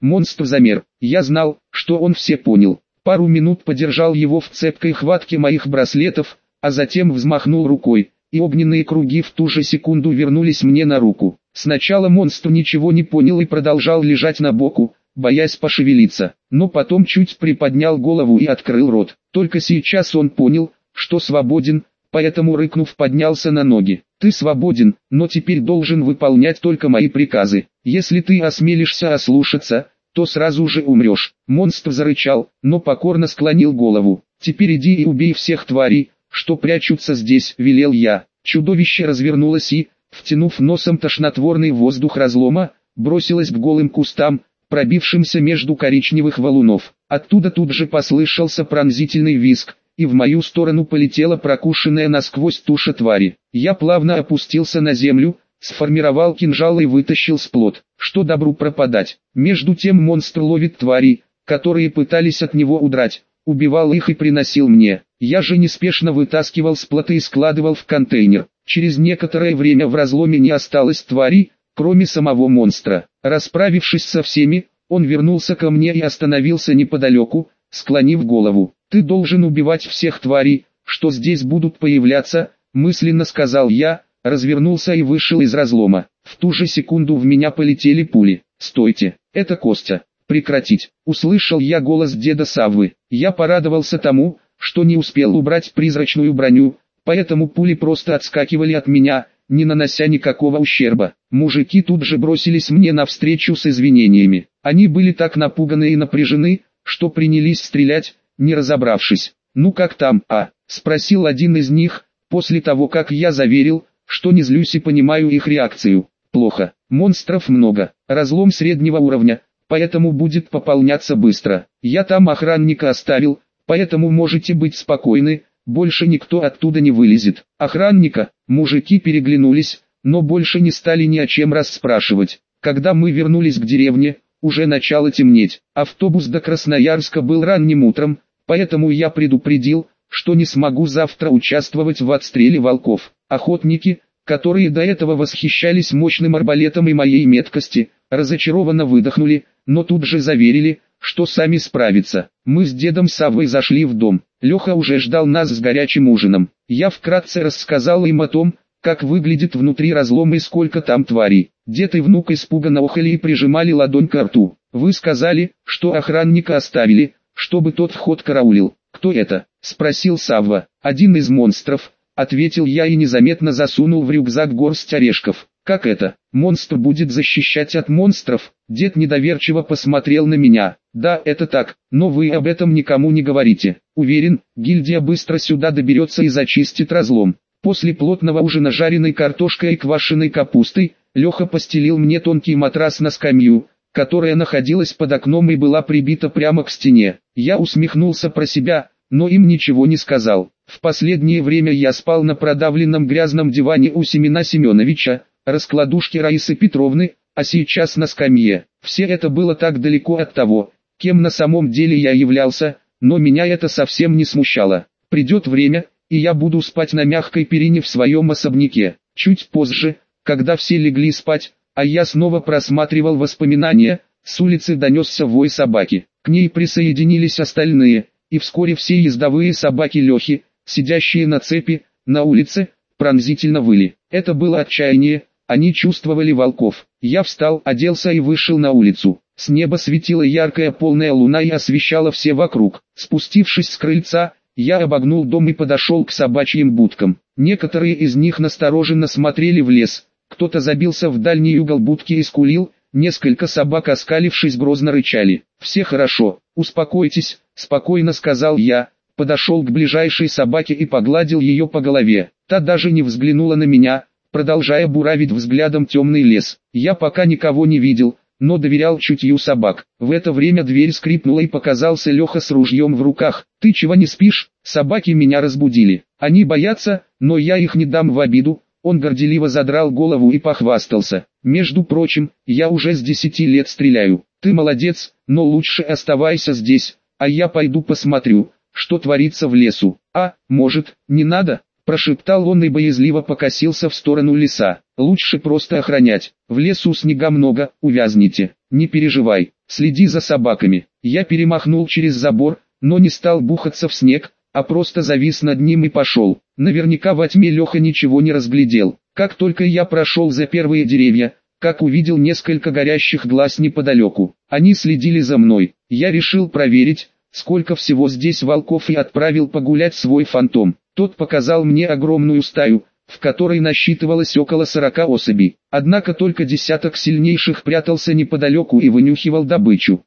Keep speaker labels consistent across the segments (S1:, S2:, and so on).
S1: Монстр замер. Я знал, что он все понял. Пару минут подержал его в цепкой хватке моих браслетов, а затем взмахнул рукой, и огненные круги в ту же секунду вернулись мне на руку. Сначала монстр ничего не понял и продолжал лежать на боку, боясь пошевелиться, но потом чуть приподнял голову и открыл рот. Только сейчас он понял, что свободен, поэтому рыкнув поднялся на ноги. «Ты свободен, но теперь должен выполнять только мои приказы. Если ты осмелишься ослушаться, то сразу же умрешь». Монстр зарычал, но покорно склонил голову. «Теперь иди и убей всех тварей, что прячутся здесь», — велел я. Чудовище развернулось и, втянув носом тошнотворный воздух разлома, бросилось к голым кустам, пробившимся между коричневых валунов. Оттуда тут же послышался пронзительный визг, и в мою сторону полетела прокушенная насквозь туша твари. Я плавно опустился на землю, сформировал кинжал и вытащил сплот. Что добру пропадать. Между тем монстр ловит тварей, которые пытались от него удрать, убивал их и приносил мне. Я же неспешно вытаскивал сплоты и складывал в контейнер. Через некоторое время в разломе не осталось тварей, кроме самого монстра. Расправившись со всеми, он вернулся ко мне и остановился неподалеку, склонив голову. «Ты должен убивать всех тварей, что здесь будут появляться», — мысленно сказал я, развернулся и вышел из разлома. В ту же секунду в меня полетели пули. «Стойте, это Костя! Прекратить!» — услышал я голос деда Саввы. Я порадовался тому, что не успел убрать призрачную броню, поэтому пули просто отскакивали от меня, не нанося никакого ущерба. Мужики тут же бросились мне навстречу с извинениями. Они были так напуганы и напряжены, что принялись стрелять, не разобравшись. «Ну как там, а?» — спросил один из них, после того как я заверил, что не злюсь и понимаю их реакцию. «Плохо. Монстров много. Разлом среднего уровня, поэтому будет пополняться быстро. Я там охранника оставил, поэтому можете быть спокойны, больше никто оттуда не вылезет». Охранника, мужики переглянулись, но больше не стали ни о чем расспрашивать. Когда мы вернулись к деревне, уже начало темнеть. Автобус до Красноярска был ранним утром, поэтому я предупредил, что не смогу завтра участвовать в отстреле волков. Охотники, которые до этого восхищались мощным арбалетом и моей меткости, разочарованно выдохнули, но тут же заверили, что сами справятся. Мы с дедом Саввой зашли в дом. Леха уже ждал нас с горячим ужином. Я вкратце рассказал им о том, как выглядит внутри разлом и сколько там тварей. Дед и внук испуганно охали и прижимали ладонь к рту. «Вы сказали, что охранника оставили, чтобы тот вход караулил. Кто это?» — спросил Савва. «Один из монстров», — ответил я и незаметно засунул в рюкзак горсть орешков. «Как это? Монстр будет защищать от монстров?» Дед недоверчиво посмотрел на меня. «Да, это так, но вы об этом никому не говорите. Уверен, гильдия быстро сюда доберется и зачистит разлом». После плотного ужина жареной картошкой и квашеной капустой, Леха постелил мне тонкий матрас на скамью, которая находилась под окном и была прибита прямо к стене. Я усмехнулся про себя, но им ничего не сказал. В последнее время я спал на продавленном грязном диване у Семена Семеновича, раскладушки Раисы Петровны, а сейчас на скамье. Все это было так далеко от того, кем на самом деле я являлся, но меня это совсем не смущало. Придет время, и я буду спать на мягкой перине в своем особняке. Чуть позже, когда все легли спать, а я снова просматривал воспоминания, с улицы донесся вой собаки. К ней присоединились остальные, и вскоре все ездовые собаки Лехи, сидящие на цепи, на улице, пронзительно выли. Это было отчаяние, они чувствовали волков. Я встал, оделся и вышел на улицу. С неба светила яркая полная луна и освещала все вокруг. Спустившись с крыльца, я обогнул дом и подошел к собачьим будкам. Некоторые из них настороженно смотрели в лес. Кто-то забился в дальний угол будки и скулил, несколько собак, оскалившись, грозно рычали. «Все хорошо, успокойтесь», — спокойно сказал я, подошел к ближайшей собаке и погладил ее по голове. Та даже не взглянула на меня, продолжая буравить взглядом темный лес. Я пока никого не видел, но доверял чутью собак. В это время дверь скрипнула и показался Леха с ружьем в руках. «Ты чего не спишь?» Собаки меня разбудили. Они боятся, но я их не дам в обиду. Он горделиво задрал голову и похвастался. «Между прочим, я уже с 10 лет стреляю. Ты молодец, но лучше оставайся здесь, а я пойду посмотрю, что творится в лесу». «А, может, не надо?» — прошептал он и боязливо покосился в сторону леса. «Лучше просто охранять. В лесу снега много, увязнете». «Не переживай, следи за собаками. Я перемахнул через забор, но не стал бухаться в снег, а просто завис над ним и пошел. Наверняка во тьме Леха ничего не разглядел. Как только я прошел за первые деревья, как увидел несколько горящих глаз неподалеку. Они следили за мной. Я решил проверить, сколько всего здесь волков, и отправил погулять свой фантом. Тот показал мне огромную стаю, в которой насчитывалось около 40 особей. Однако только десяток сильнейших прятался неподалеку и вынюхивал добычу.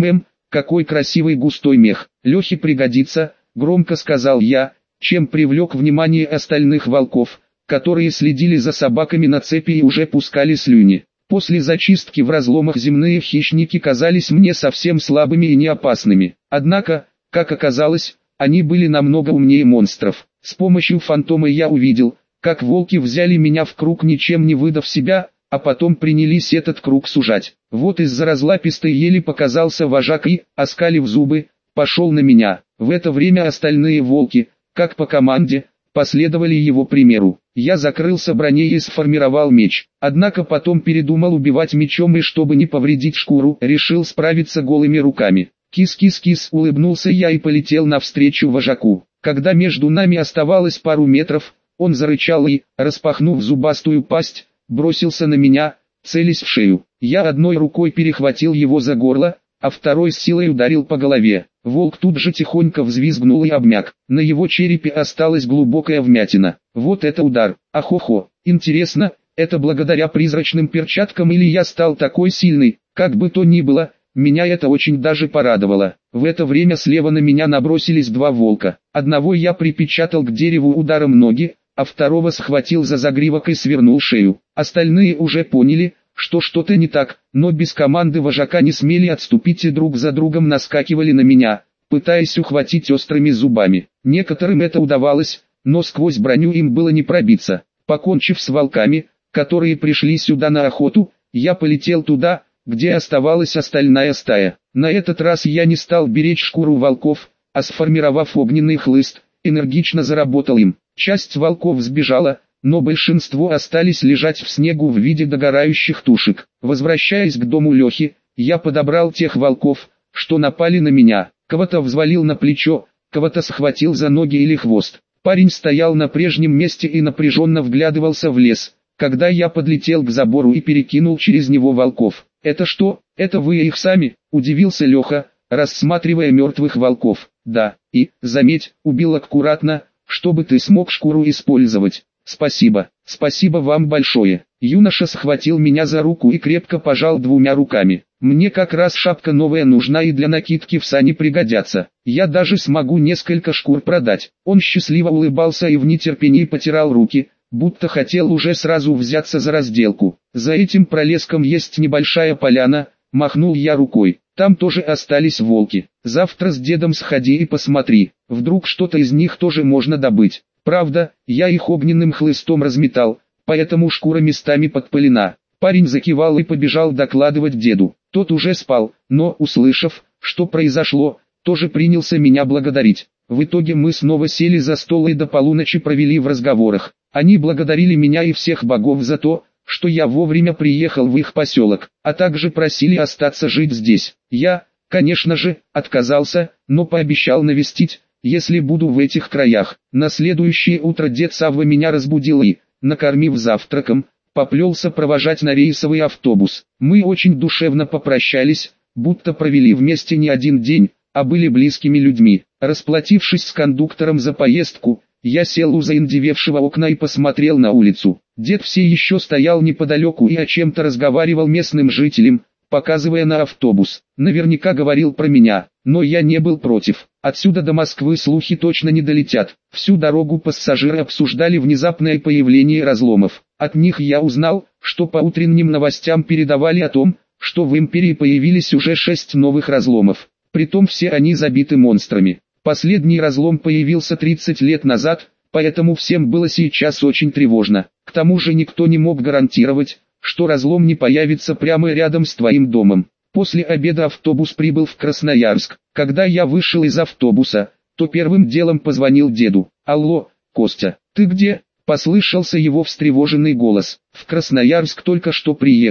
S1: Какой красивый густой мех. Лехе пригодится, громко сказал я, чем привлек внимание остальных волков, которые следили за собаками на цепи и уже пускали слюни. После зачистки в разломах земные хищники казались мне совсем слабыми и неопасными. Однако, как оказалось, они были намного умнее монстров. С помощью фантома я увидел, как волки взяли меня в круг, ничем не выдав себя, а потом принялись этот круг сужать. Вот из-за разлапистой ели показался вожак и, оскалив зубы, пошел на меня. В это время остальные волки, как по команде, последовали его примеру. Я закрылся броней и сформировал меч. Однако потом передумал убивать мечом и, чтобы не повредить шкуру, решил справиться голыми руками. Кис-кис-кис, улыбнулся я и полетел навстречу вожаку. Когда между нами оставалось пару метров, он зарычал и, распахнув зубастую пасть, бросился на меня, целясь в шею. Я одной рукой перехватил его за горло, а второй с силой ударил по голове. Волк тут же тихонько взвизгнул и обмяк. На его черепе осталась глубокая вмятина. Вот это удар! Ахо-хо! Интересно, это благодаря призрачным перчаткам или я стал такой сильный? Как бы то ни было, меня это очень даже порадовало. В это время слева на меня набросились два волка. Одного я припечатал к дереву ударом ноги, а второго схватил за загривок и свернул шею. Остальные уже поняли, что что-то не так, но без команды вожака не смели отступить и друг за другом наскакивали на меня, пытаясь ухватить острыми зубами. Некоторым это удавалось, но сквозь броню им было не пробиться. Покончив с волками, которые пришли сюда на охоту, я полетел туда, где оставалась остальная стая. На этот раз я не стал беречь шкуру волков, а сформировав огненный хлыст, энергично заработал им. Часть волков сбежала, но большинство остались лежать в снегу в виде догорающих тушек. Возвращаясь к дому Лехи, я подобрал тех волков, что напали на меня. Кого-то взвалил на плечо, кого-то схватил за ноги или хвост. Парень стоял на прежнем месте и напряженно вглядывался в лес, когда я подлетел к забору и перекинул через него волков. «Это что, это вы их сами?» – удивился Леха, рассматривая мертвых волков. «Да, и, заметь, убил аккуратно, чтобы ты смог шкуру использовать». «Спасибо, спасибо вам большое». Юноша схватил меня за руку и крепко пожал двумя руками. «Мне как раз шапка новая нужна и для накидки в сани пригодятся. Я даже смогу несколько шкур продать». Он счастливо улыбался и в нетерпении потирал руки, будто хотел уже сразу взяться за разделку. «За этим пролеском есть небольшая поляна», — махнул я рукой. «Там тоже остались волки. Завтра с дедом сходи и посмотри, вдруг что-то из них тоже можно добыть. Правда, я их огненным хлыстом разметал, поэтому шкура местами подпылена». Парень закивал и побежал докладывать деду. Тот уже спал, но, услышав, что произошло, тоже принялся меня благодарить. В итоге мы снова сели за стол и до полуночи провели в разговорах. Они благодарили меня и всех богов за то, что я вовремя приехал в их поселок, а также просили остаться жить здесь. Я, конечно же, отказался, но пообещал навестить, если буду в этих краях. На следующее утро дед Савва меня разбудил и, накормив завтраком, поплелся провожать на рейсовый автобус. Мы очень душевно попрощались, будто провели вместе не один день, а были близкими людьми. Расплатившись с кондуктором за поездку, я сел у заиндевевшего окна и посмотрел на улицу. Дед все еще стоял неподалеку и о чем-то разговаривал местным жителям, показывая на автобус. Наверняка говорил про меня, но я не был против. Отсюда до Москвы слухи точно не долетят. Всю дорогу пассажиры обсуждали внезапное появление разломов. От них я узнал, что по утренним новостям передавали о том, что в империи появились уже 6 новых разломов. Притом все они забиты монстрами. Последний разлом появился 30 лет назад, поэтому всем было сейчас очень тревожно. К тому же никто не мог гарантировать, что разлом не появится прямо рядом с твоим домом. После обеда автобус прибыл в Красноярск. Когда я вышел из автобуса, то первым делом позвонил деду. «Алло, Костя, ты где?» — послышался его встревоженный голос. «В Красноярск только что приехал.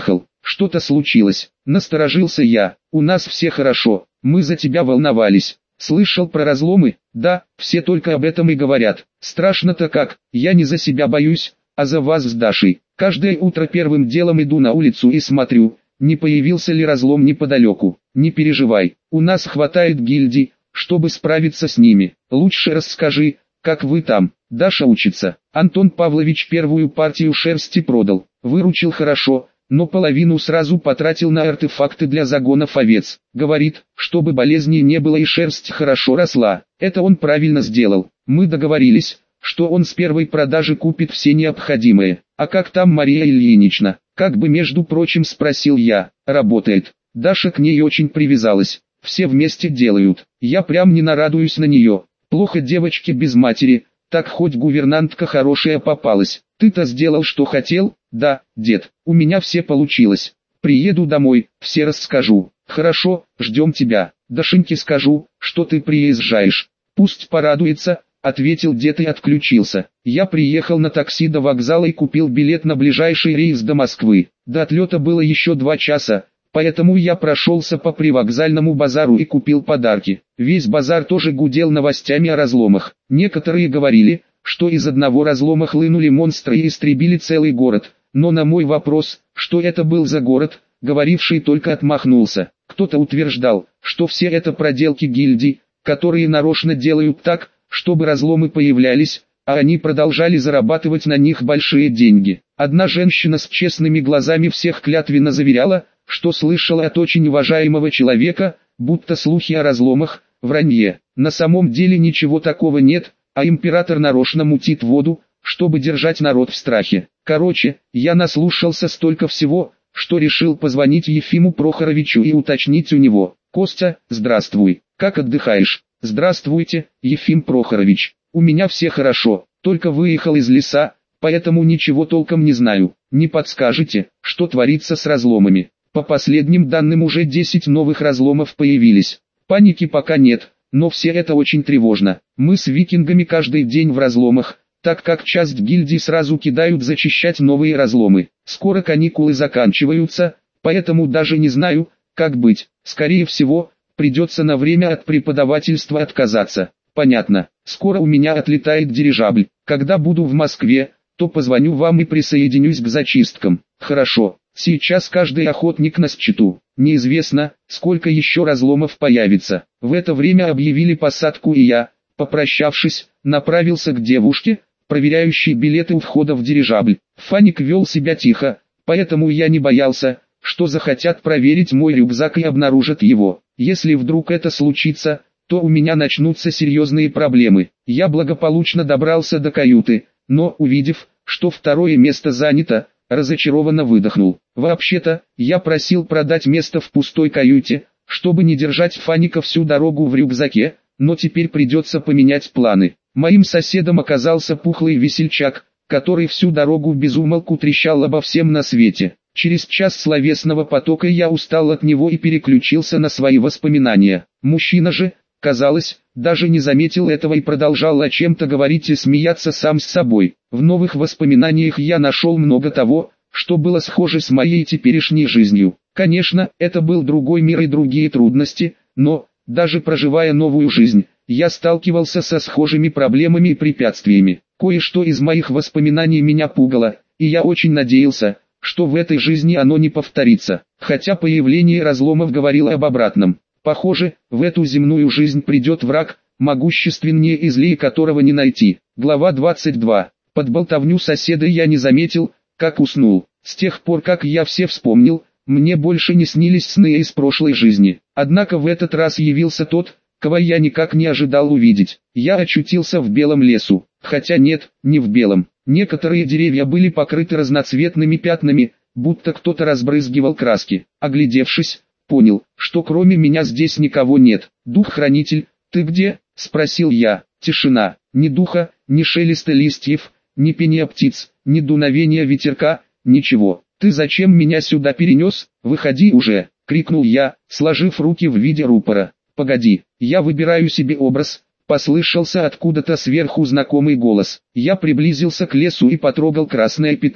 S1: что-то случилось?» Насторожился я. «У нас все хорошо, мы за тебя волновались». «Слышал про разломы?» «Да, все только об этом и говорят. Страшно-то как, я не за себя боюсь, а за вас с Дашей. Каждое утро первым делом иду на улицу и смотрю, не появился ли разлом неподалеку. Не переживай, у нас хватает гильдий, чтобы справиться с ними. Лучше расскажи, как вы там?» «Даша учится. Антон Павлович первую партию шерсти продал. Выручил хорошо, но половину сразу потратил на артефакты для загонов овец. Говорит, чтобы болезней не было и шерсть хорошо росла. Это он правильно сделал. Мы договорились, что он с первой продажи купит все необходимое. А как там Мария Ильинична?» Как бы между прочим спросил я. «Работает. Даша к ней очень привязалась. Все вместе делают. Я прям не нарадуюсь на нее. Плохо девочке без матери, так хоть гувернантка хорошая попалась. Ты-то сделал, что хотел?» «Да, дед, у меня все получилось. Приеду домой, все расскажу». «Хорошо, ждем тебя. Дашеньке скажу, что ты приезжаешь. Пусть порадуется», — ответил дед и отключился. Я приехал на такси до вокзала и купил билет на ближайший рейс до Москвы. До отлета было еще 2 часа. Поэтому я прошелся по привокзальному базару и купил подарки. Весь базар тоже гудел новостями о разломах. Некоторые говорили, что из одного разлома хлынули монстры и истребили целый город. Но на мой вопрос, что это был за город, говоривший только отмахнулся. Кто-то утверждал, что все это проделки гильдий, которые нарочно делают так, чтобы разломы появлялись, а они продолжали зарабатывать на них большие деньги. Одна женщина с честными глазами всех клятвенно заверяла, что слышала от очень уважаемого человека, будто слухи о разломах – вранье. На самом деле ничего такого нет, а император нарочно мутит воду, чтобы держать народ в страхе. Короче, я наслушался столько всего, что решил позвонить Ефиму Прохоровичу и уточнить у него. «Костя, здравствуй, как отдыхаешь?» «Здравствуйте, Ефим Прохорович, у меня все хорошо, только выехал из леса, поэтому ничего толком не знаю. Не подскажете, что творится с разломами?» По последним данным уже 10 новых разломов появились. Паники пока нет, но все это очень тревожно. Мы с викингами каждый день в разломах, так как часть гильдий сразу кидают зачищать новые разломы. Скоро каникулы заканчиваются, поэтому даже не знаю, как быть. Скорее всего, придется на время от преподавательства отказаться. Понятно, скоро у меня отлетает дирижабль. Когда буду в Москве, то позвоню вам и присоединюсь к зачисткам. Хорошо. Сейчас каждый охотник на счету. Неизвестно, сколько еще разломов появится. В это время объявили посадку и я, попрощавшись, направился к девушке, проверяющей билеты у входа в дирижабль. Фаник вел себя тихо, поэтому я не боялся, что захотят проверить мой рюкзак и обнаружат его. Если вдруг это случится, то у меня начнутся серьезные проблемы. Я благополучно добрался до каюты, но увидев, что второе место занято, разочарованно выдохнул. Вообще-то, я просил продать место в пустой каюте, чтобы не держать Фаника всю дорогу в рюкзаке, но теперь придется поменять планы. Моим соседом оказался пухлый весельчак, который всю дорогу без умолку трещал обо всем на свете. Через час словесного потока я устал от него и переключился на свои воспоминания. Мужчина же, казалось, даже не заметил этого и продолжал о чем-то говорить и смеяться сам с собой. В новых воспоминаниях я нашел много того, что было схоже с моей теперешней жизнью. Конечно, это был другой мир и другие трудности, но, даже проживая новую жизнь, я сталкивался со схожими проблемами и препятствиями. Кое-что из моих воспоминаний меня пугало, и я очень надеялся, что в этой жизни оно не повторится, хотя появление разломов говорило об обратном. Похоже, в эту земную жизнь придет враг, могущественнее и злее которого не найти. Глава 22. Под болтовню соседа я не заметил, как уснул. С тех пор, как я все вспомнил, мне больше не снились сны из прошлой жизни. Однако в этот раз явился тот, кого я никак не ожидал увидеть. Я очутился в белом лесу, хотя нет, не в белом. Некоторые деревья были покрыты разноцветными пятнами, будто кто-то разбрызгивал краски. Оглядевшись, понял, что кроме меня здесь никого нет. «Дух-хранитель, ты где?» — спросил я. Тишина, ни духа, ни шелеста листьев, ни пения птиц, ни дуновения ветерка, ничего. «Ты зачем меня сюда перенес? Выходи уже!» — крикнул я, сложив руки в виде рупора. «Погоди, я выбираю себе образ», — послышался откуда-то сверху знакомый голос. Я приблизился к лесу и потрогал красное пятно.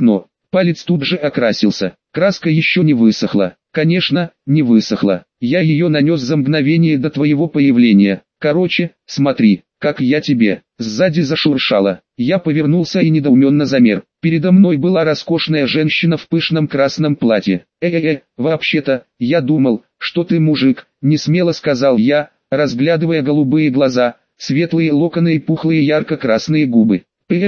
S1: Палец тут же окрасился. Краска еще не высохла. Конечно, не высохла. Я ее нанес за мгновение до твоего появления. Короче, смотри, как я тебе. Сзади зашуршало. Я повернулся и недоуменно замер. Передо мной была роскошная женщина в пышном красном платье. Вообще-то, я думал, что ты мужик, несмело сказал я, разглядывая голубые глаза, светлые локоны и пухлые ярко-красные губы.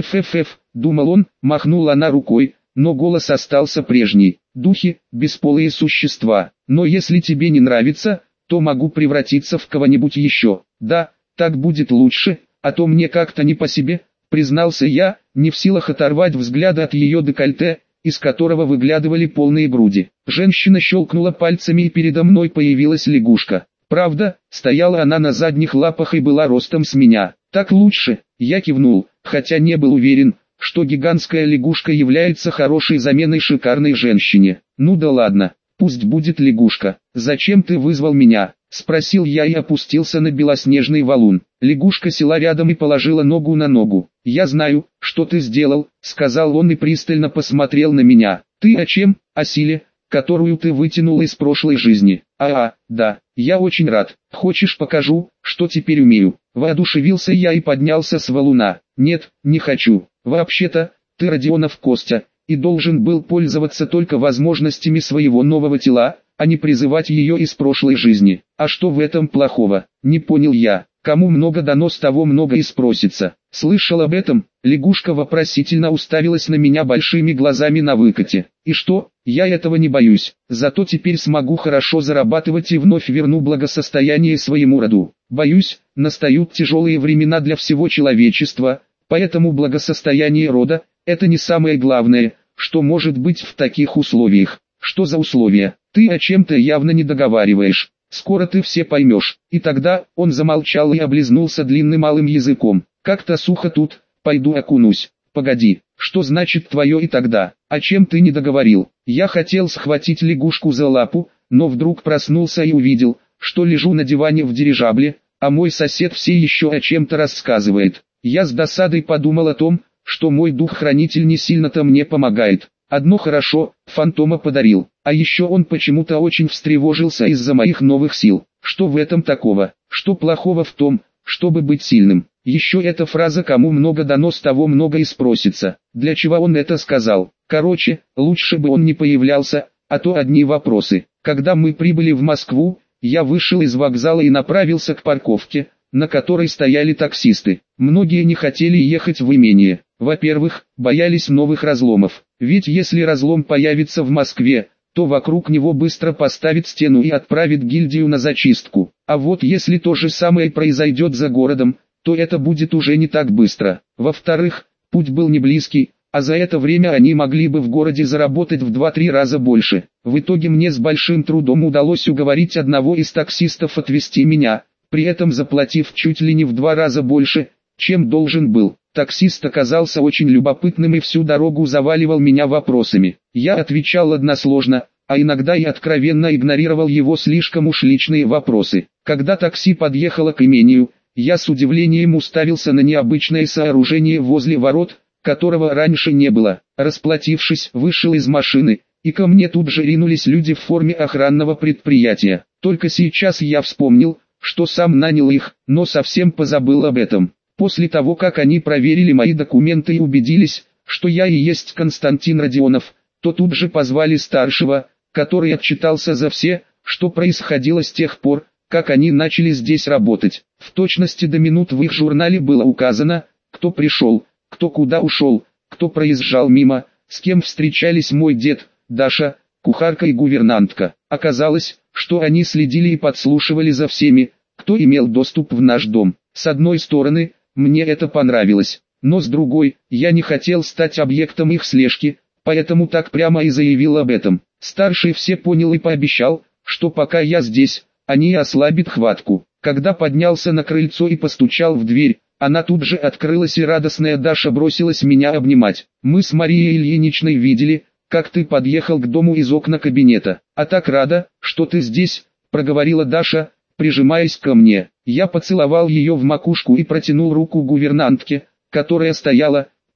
S1: Думал он, махнула она рукой, но голос остался прежний. Духи, бесполые существа. Но если тебе не нравится, то могу превратиться в кого-нибудь еще. Да, так будет лучше, а то мне как-то не по себе, признался я, не в силах оторвать взгляда от ее декольте, из которого выглядывали полные груди. Женщина щелкнула пальцами, и передо мной появилась лягушка. Правда, стояла она на задних лапах и была ростом с меня. Так лучше, я кивнул, хотя не был уверен, что гигантская лягушка является хорошей заменой шикарной женщине. Ну да ладно, пусть будет лягушка. Зачем ты вызвал меня? Спросил я и опустился на белоснежный валун. Лягушка села рядом и положила ногу на ногу. «Я знаю, что ты сделал», — сказал он и пристально посмотрел на меня. «Ты о чем? О силе, которую ты вытянул из прошлой жизни?» Да, я очень рад. Хочешь, покажу, что теперь умею?» Воодушевился я и поднялся с валуна. «Нет, не хочу. Вообще-то, ты Родионов Костя, и должен был пользоваться только возможностями своего нового тела, а не призывать ее из прошлой жизни. А что в этом плохого? Не понял я. Кому много дано, с того много и спросится. Слышал об этом? Лягушка вопросительно уставилась на меня большими глазами на выкате. И что? Я этого не боюсь. Зато теперь смогу хорошо зарабатывать и вновь верну благосостояние своему роду. Боюсь, настают тяжелые времена для всего человечества, поэтому благосостояние рода – это не самое главное, что может быть в таких условиях. Что за условия? Ты о чем-то явно не договариваешь. Скоро ты все поймешь. И тогда он замолчал и облизнулся длинным малым языком. Как-то сухо тут, пойду окунусь. Погоди, что значит твое и тогда? О чем ты не договорил? Я хотел схватить лягушку за лапу, но вдруг проснулся и увидел, что лежу на диване в дирижабле, а мой сосед все еще о чем-то рассказывает. Я с досадой подумал о том, что мой дух-хранитель не сильно-то мне помогает. Одно хорошо, фантома подарил, а еще он почему-то очень встревожился из-за моих новых сил. Что в этом такого? Что плохого в том, чтобы быть сильным? Еще эта фраза «кому много дано, с того много и спросится». Для чего он это сказал? Короче, лучше бы он не появлялся, а то одни вопросы. Когда мы прибыли в Москву, я вышел из вокзала и направился к парковке, на которой стояли таксисты. Многие не хотели ехать в имение. Во-первых, боялись новых разломов. Ведь если разлом появится в Москве, то вокруг него быстро поставит стену и отправит гильдию на зачистку. А вот если то же самое произойдет за городом, то это будет уже не так быстро. Во-вторых, путь был не близкий, а за это время они могли бы в городе заработать в 2-3 раза больше. В итоге мне с большим трудом удалось уговорить одного из таксистов отвезти меня, при этом заплатив чуть ли не в 2 раза больше, чем должен был. Таксист оказался очень любопытным и всю дорогу заваливал меня вопросами. Я отвечал односложно, а иногда и откровенно игнорировал его слишком уж личные вопросы. Когда такси подъехало к имению, я с удивлением уставился на необычное сооружение возле ворот, которого раньше не было. Расплатившись, вышел из машины, и ко мне тут же ринулись люди в форме охранного предприятия. Только сейчас я вспомнил, что сам нанял их, но совсем позабыл об этом. После того, как они проверили мои документы и убедились, что я и есть Константин Родионов, то тут же позвали старшего, который отчитался за все, что происходило с тех пор, как они начали здесь работать. В точности до минут в их журнале было указано, кто пришел, кто куда ушел, кто проезжал мимо, с кем встречались мой дед, Даша, кухарка и гувернантка. Оказалось, что они следили и подслушивали за всеми, кто имел доступ в наш дом. С одной стороны, мне это понравилось, но с другой, я не хотел стать объектом их слежки, поэтому так прямо и заявил об этом. Старший все понял и пообещал, что пока я здесь, они ослабят хватку. Когда поднялся на крыльцо и постучал в дверь, она тут же открылась и радостная Даша бросилась меня обнимать. Мы с Марией Ильиничной видели, как ты подъехал к дому из окна кабинета. А так рада, что ты здесь, проговорила Даша, прижимаясь ко мне. Я поцеловал ее в макушку и протянул руку гувернантке, которая стояла,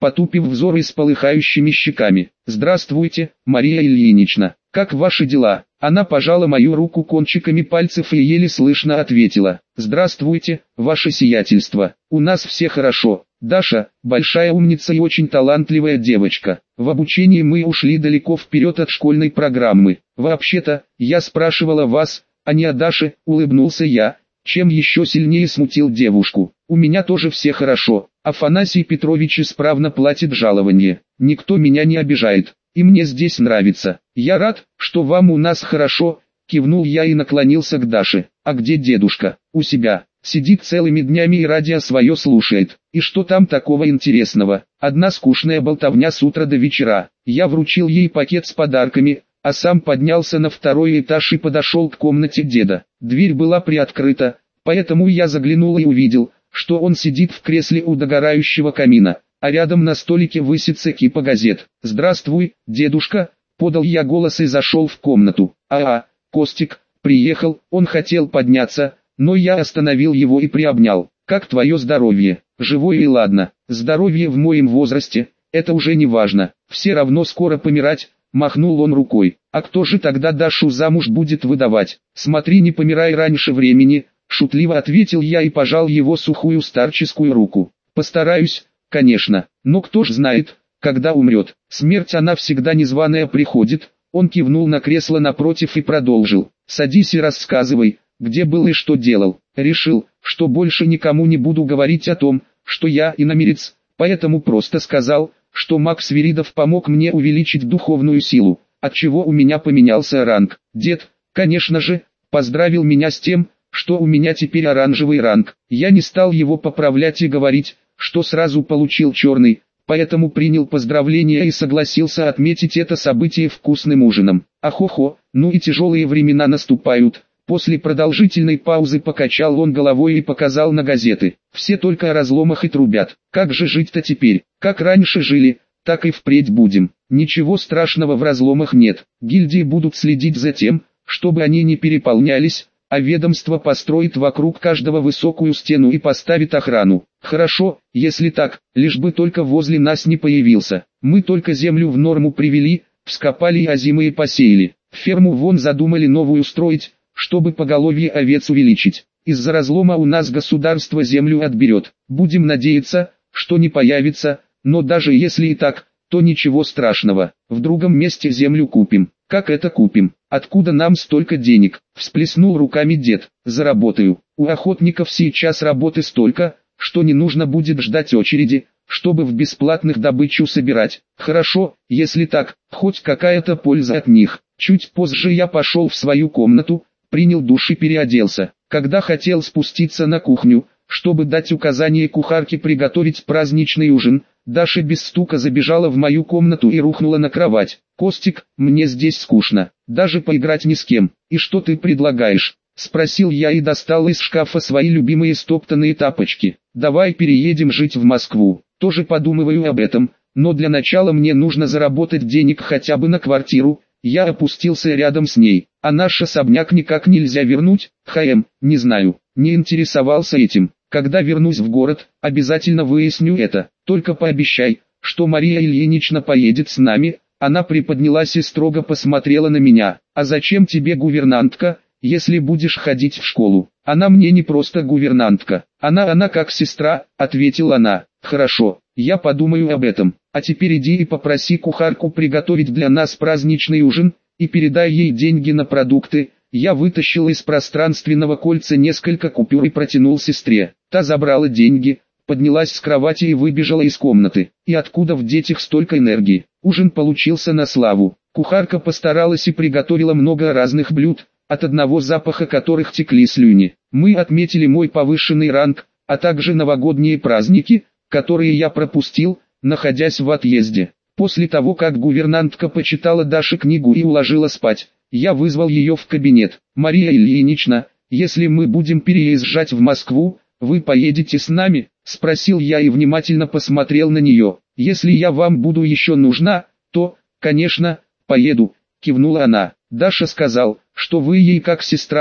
S1: потупив взор и с полыхающими щеками. «Здравствуйте, Мария Ильинична, как ваши дела?» Она пожала мою руку кончиками пальцев и еле слышно ответила: «Здравствуйте, ваше сиятельство, у нас все хорошо. Даша – большая умница и очень талантливая девочка. В обучении мы ушли далеко вперед от школьной программы. Вообще-то, я спрашивала вас, а не о Даше», – улыбнулся я, чем еще сильнее смутил девушку. «У меня тоже все хорошо. Афанасий Петрович исправно платит жалование. Никто меня не обижает. И мне здесь нравится. Я рад, что вам у нас хорошо», — кивнул я и наклонился к Даше. «А где дедушка?» «У себя. Сидит целыми днями и радио свое слушает. И что там такого интересного? Одна скучная болтовня с утра до вечера». Я вручил ей пакет с подарками, а сам поднялся на второй этаж и подошел к комнате деда. Дверь была приоткрыта, поэтому я заглянул и увидел, что он сидит в кресле у догорающего камина, а рядом на столике высится кипа газет. «Здравствуй, дедушка», — подал я голос и зашел в комнату. Костик, приехал». Он хотел подняться, но я остановил его и приобнял. «Как твое здоровье? Живой и ладно. Здоровье в моем возрасте, это уже не важно. Все равно скоро помирать», — махнул он рукой. «А кто же тогда Дашу замуж будет выдавать? Смотри, не помирай раньше времени», — шутливо ответил я и пожал его сухую старческую руку. «Постараюсь, конечно, но кто ж знает, когда умрет. Смерть она всегда незваная приходит». Он кивнул на кресло напротив и продолжил: «Садись и рассказывай, где был и что делал». Решил, что больше никому не буду говорить о том, что я иномерец, поэтому просто сказал, что маг Свиридов помог мне увеличить духовную силу, отчего у меня поменялся ранг. Дед, конечно же, поздравил меня с тем, что у меня теперь оранжевый ранг. Я не стал его поправлять и говорить, что сразу получил черный, поэтому принял поздравления и согласился отметить это событие вкусным ужином. Ахохо, ну и тяжелые времена наступают. После продолжительной паузы покачал он головой и показал на газеты. Все только о разломах и трубят. Как же жить-то теперь? Как раньше жили, так и впредь будем. Ничего страшного в разломах нет. Гильдии будут следить за тем, чтобы они не переполнялись, а ведомство построит вокруг каждого высокую стену и поставит охрану. Хорошо, если так, лишь бы только возле нас не появился. Мы только землю в норму привели, вскопали и озимые посеяли. Ферму вон задумали новую строить, чтобы поголовье овец увеличить. Из-за разлома у нас государство землю отберет. Будем надеяться, что не появится, но даже если и так, то ничего страшного. В другом месте землю купим. Как это купим? Откуда нам столько денег? Всплеснул руками дед. Заработаю. У охотников сейчас работы столько, что не нужно будет ждать очереди, чтобы в бесплатных добычу собирать. Хорошо, если так, хоть какая-то польза от них. Чуть позже я пошел в свою комнату, принял душ и переоделся. Когда хотел спуститься на кухню, чтобы дать указание кухарке приготовить праздничный ужин, Даша без стука забежала в мою комнату и рухнула на кровать. «Костик, мне здесь скучно, даже поиграть ни с кем. И что ты предлагаешь?» — спросил я и достал из шкафа свои любимые стоптанные тапочки. «Давай переедем жить в Москву. Тоже подумываю об этом, но для начала мне нужно заработать денег хотя бы на квартиру». Я опустился рядом с ней. «А наш особняк никак нельзя вернуть?» Не знаю, не интересовался этим. Когда вернусь в город, обязательно выясню это. Только пообещай, что Мария Ильинична поедет с нами». Она приподнялась и строго посмотрела на меня. «А зачем тебе гувернантка, если будешь ходить в школу?» «Она мне не просто гувернантка. Она как сестра», — ответила она. «Хорошо, я подумаю об этом. А теперь иди и попроси кухарку приготовить для нас праздничный ужин, и передай ей деньги на продукты». Я вытащил из пространственного кольца несколько купюр и протянул сестре. Та забрала деньги, поднялась с кровати и выбежала из комнаты. И откуда в детях столько энергии? Ужин получился на славу. Кухарка постаралась и приготовила много разных блюд, от одного запаха которых текли слюни. Мы отметили мой повышенный ранг, а также новогодние праздники, которые я пропустил, находясь в отъезде. После того, как гувернантка почитала Даше книгу и уложила спать, я вызвал ее в кабинет. «Мария Ильинична, если мы будем переезжать в Москву, вы поедете с нами?» — спросил я и внимательно посмотрел на нее. «Если я вам буду еще нужна, то, конечно, поеду», — кивнула она. «Даша сказал, что вы ей как сестра»,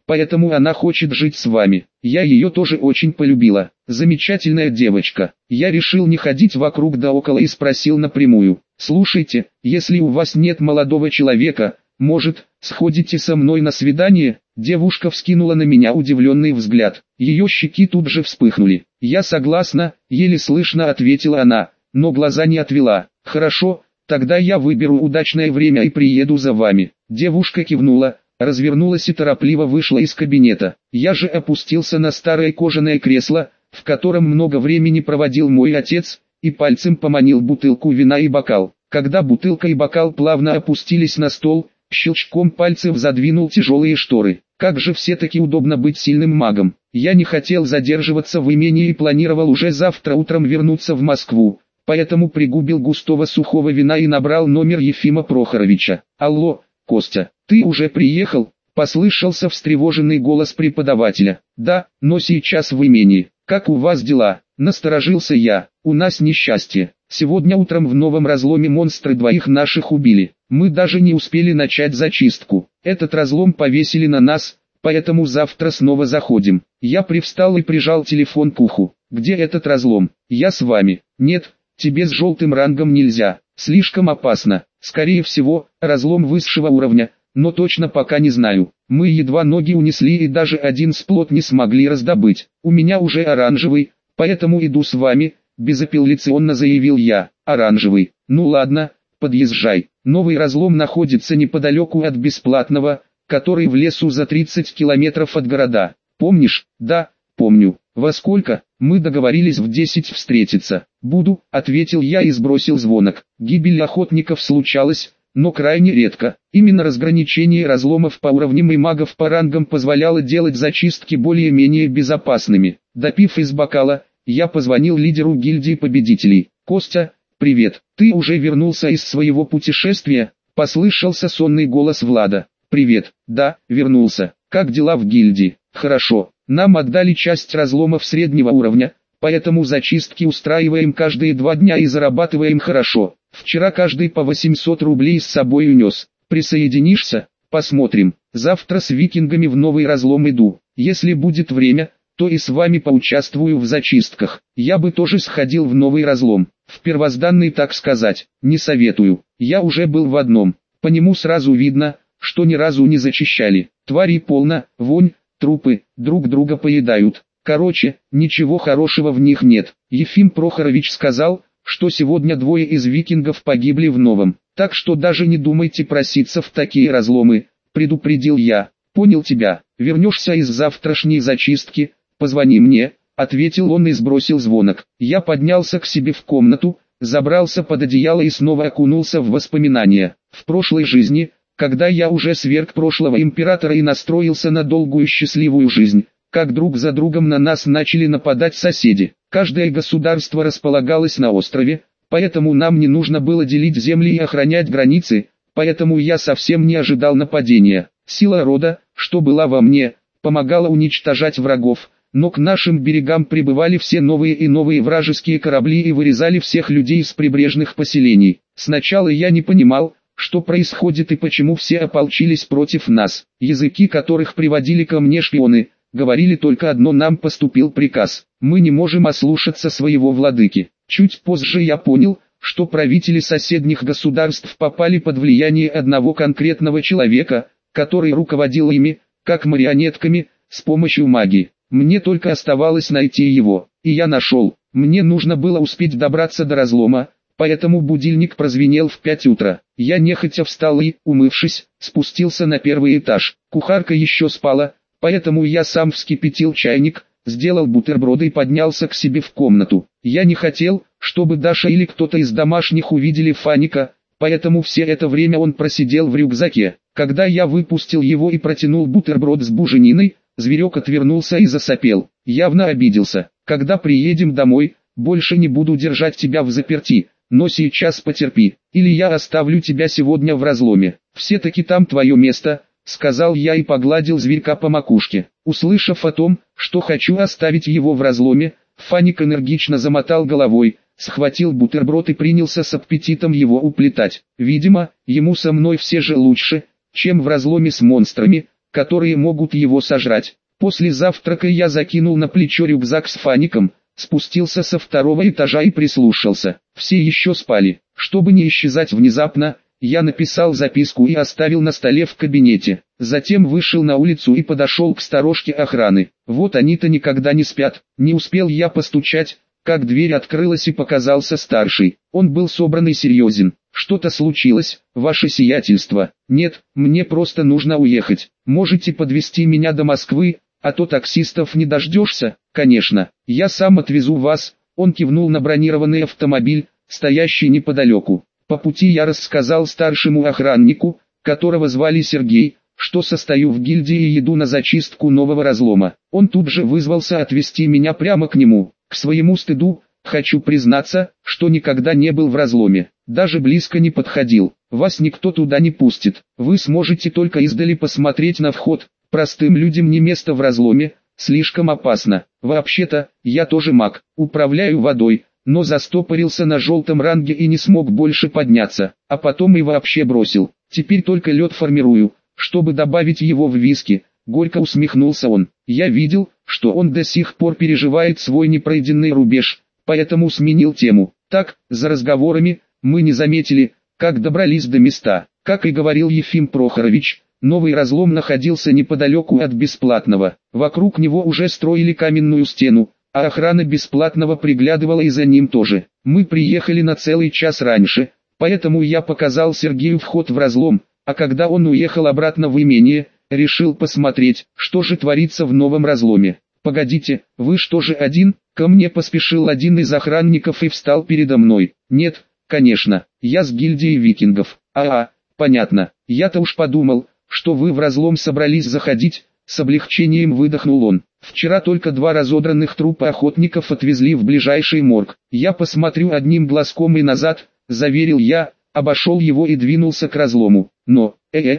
S1: поэтому она хочет жить с вами. Я ее тоже очень полюбила. Замечательная девочка. Я решил не ходить вокруг да около и спросил напрямую. Слушайте, если у вас нет молодого человека, может, сходите со мной на свидание? Девушка вскинула на меня удивленный взгляд. Ее щеки тут же вспыхнули. Я согласна, еле слышно ответила она, но глаза не отвела. Хорошо, тогда я выберу удачное время и приеду за вами. Девушка кивнула, развернулась и торопливо вышла из кабинета. Я же опустился на старое кожаное кресло, в котором много времени проводил мой отец, и пальцем поманил бутылку вина и бокал. Когда бутылка и бокал плавно опустились на стол, щелчком пальцев задвинул тяжелые шторы. Как же все-таки удобно быть сильным магом. Я не хотел задерживаться в имении и планировал уже завтра утром вернуться в Москву, поэтому пригубил густого сухого вина и набрал номер Ефима Прохоровича. «Алло, Костя, ты уже приехал?» — послышался встревоженный голос преподавателя. «Да, но сейчас в имении. Как у вас дела?» — насторожился я. «У нас несчастье. Сегодня утром в новом разломе монстры двоих наших убили. Мы даже не успели начать зачистку. Этот разлом повесили на нас, поэтому завтра снова заходим». Я привстал и прижал телефон к уху. «Где этот разлом?» «Я с вами». «Нет, тебе с желтым рангом нельзя. Слишком опасно. Скорее всего, разлом высшего уровня, но точно пока не знаю. Мы едва ноги унесли и даже один сплот не смогли раздобыть. У меня уже оранжевый, поэтому иду с вами», — безапелляционно заявил я. «Оранжевый. Ну ладно, подъезжай». Новый разлом находится неподалеку от бесплатного, который в лесу за 30 километров от города. Помнишь? Да, помню. Во сколько? Мы договорились в 10 встретиться. Буду, ответил я и сбросил звонок. Гибель охотников случалась, но крайне редко. Именно разграничение разломов по уровням и магов по рангам позволяло делать зачистки более-менее безопасными. Допив из бокала, я позвонил лидеру гильдии победителей. «Костя, привет, ты уже вернулся из своего путешествия?» — послышался сонный голос Влада. «Привет, да, вернулся. Как дела в гильдии?» «Хорошо, нам отдали часть разломов среднего уровня, поэтому зачистки устраиваем каждые 2 дня и зарабатываем хорошо. Вчера каждый по 800 рублей с собой унес. Присоединишься? Посмотрим. Завтра с викингами в новый разлом иду. Если будет время, то и с вами поучаствую в зачистках. Я бы тоже сходил в новый разлом. В первозданный, так сказать, не советую. Я уже был в одном. По нему сразу видно, что ни разу не зачищали. Твари полно, вонь, трупы, друг друга поедают. Короче, ничего хорошего в них нет. Ефим Прохорович сказал, что сегодня 2 из викингов погибли в новом. Так что даже не думайте проситься в такие разломы, предупредил я. Понял тебя. Вернешься из завтрашней зачистки, позвони мне, ответил он и сбросил звонок. Я поднялся к себе в комнату, забрался под одеяло и снова окунулся в воспоминания. В прошлой жизни, когда я уже сверг прошлого императора и настроился на долгую счастливую жизнь, как друг за другом на нас начали нападать соседи. Каждое государство располагалось на острове, поэтому нам не нужно было делить земли и охранять границы, поэтому я совсем не ожидал нападения. Сила рода, что была во мне, помогала уничтожать врагов, но к нашим берегам прибывали все новые и новые вражеские корабли и вырезали всех людей из прибрежных поселений. Сначала я не понимал, что происходит и почему все ополчились против нас. Языки, которых приводили ко мне шпионы, говорили только одно: нам поступил приказ. Мы не можем ослушаться своего владыки. Чуть позже я понял, что правители соседних государств попали под влияние одного конкретного человека, который руководил ими, как марионетками, с помощью магии. Мне только оставалось найти его, и я нашел. Мне нужно было успеть добраться до разлома, поэтому будильник прозвенел в 5 утра. Я нехотя встал и, умывшись, спустился на 1-й этаж. Кухарка еще спала, поэтому я сам вскипятил чайник, сделал бутерброды и поднялся к себе в комнату. Я не хотел, чтобы Даша или кто-то из домашних увидели Фаника, поэтому все это время он просидел в рюкзаке. Когда я выпустил его и протянул бутерброд с бужениной, зверек отвернулся и засопел. Явно обиделся. «Когда приедем домой, больше не буду держать тебя в заперти, но сейчас потерпи, или я оставлю тебя сегодня в разломе. Все-таки там твое место», — сказал я и погладил зверька по макушке. Услышав о том, что хочу оставить его в разломе, Фаник энергично замотал головой, схватил бутерброд и принялся с аппетитом его уплетать. Видимо, ему со мной все же лучше, чем в разломе с монстрами, которые могут его сожрать. После завтрака я закинул на плечо рюкзак с фаником, спустился со второго этажа и прислушался. Все еще спали. Чтобы не исчезать внезапно, я написал записку и оставил на столе в кабинете. Затем вышел на улицу и подошел к сторожке охраны. Вот они-то никогда не спят. Не успел я постучать, как дверь открылась и показался старший. Он был собран и серьезен. «Что-то случилось, ваше сиятельство?» «Нет, мне просто нужно уехать. Можете подвезти меня до Москвы, а то таксистов не дождешься?» «Конечно, я сам отвезу вас». Он кивнул на бронированный автомобиль, стоящий неподалеку. По пути я рассказал старшему охраннику, которого звали Сергей, что состою в гильдии и еду на зачистку нового разлома. Он тут же вызвался отвезти меня прямо к нему. К своему стыду, хочу признаться, что никогда не был в разломе, даже близко не подходил. Вас никто туда не пустит. Вы сможете только издали посмотреть на вход. Простым людям не место в разломе, слишком опасно. Вообще-то, я тоже маг, управляю водой, но застопорился на желтом ранге и не смог больше подняться, а потом и вообще бросил. Теперь только лед формирую, чтобы добавить его в виски. Горько усмехнулся он. Я видел, что он до сих пор переживает свой непройденный рубеж, поэтому сменил тему. Так, за разговорами, мы не заметили, как добрались до места. Как и говорил Ефим Прохорович, новый разлом находился неподалеку от бесплатного. Вокруг него уже строили каменную стену, а охрана бесплатного приглядывала и за ним тоже. Мы приехали на целый час раньше, поэтому я показал Сергею вход в разлом, а когда он уехал обратно в имение, решил посмотреть, что же творится в новом разломе. «Погодите, вы что же один?» Ко мне поспешил один из охранников и встал передо мной. «Нет, конечно, я с гильдией викингов». Понятно, я-то уж подумал, что вы в разлом собрались заходить». С облегчением выдохнул он. «Вчера только 2 разодранных трупа охотников отвезли в ближайший морг. Я посмотрю одним глазком и назад», заверил я, обошел его и двинулся к разлому. «Но,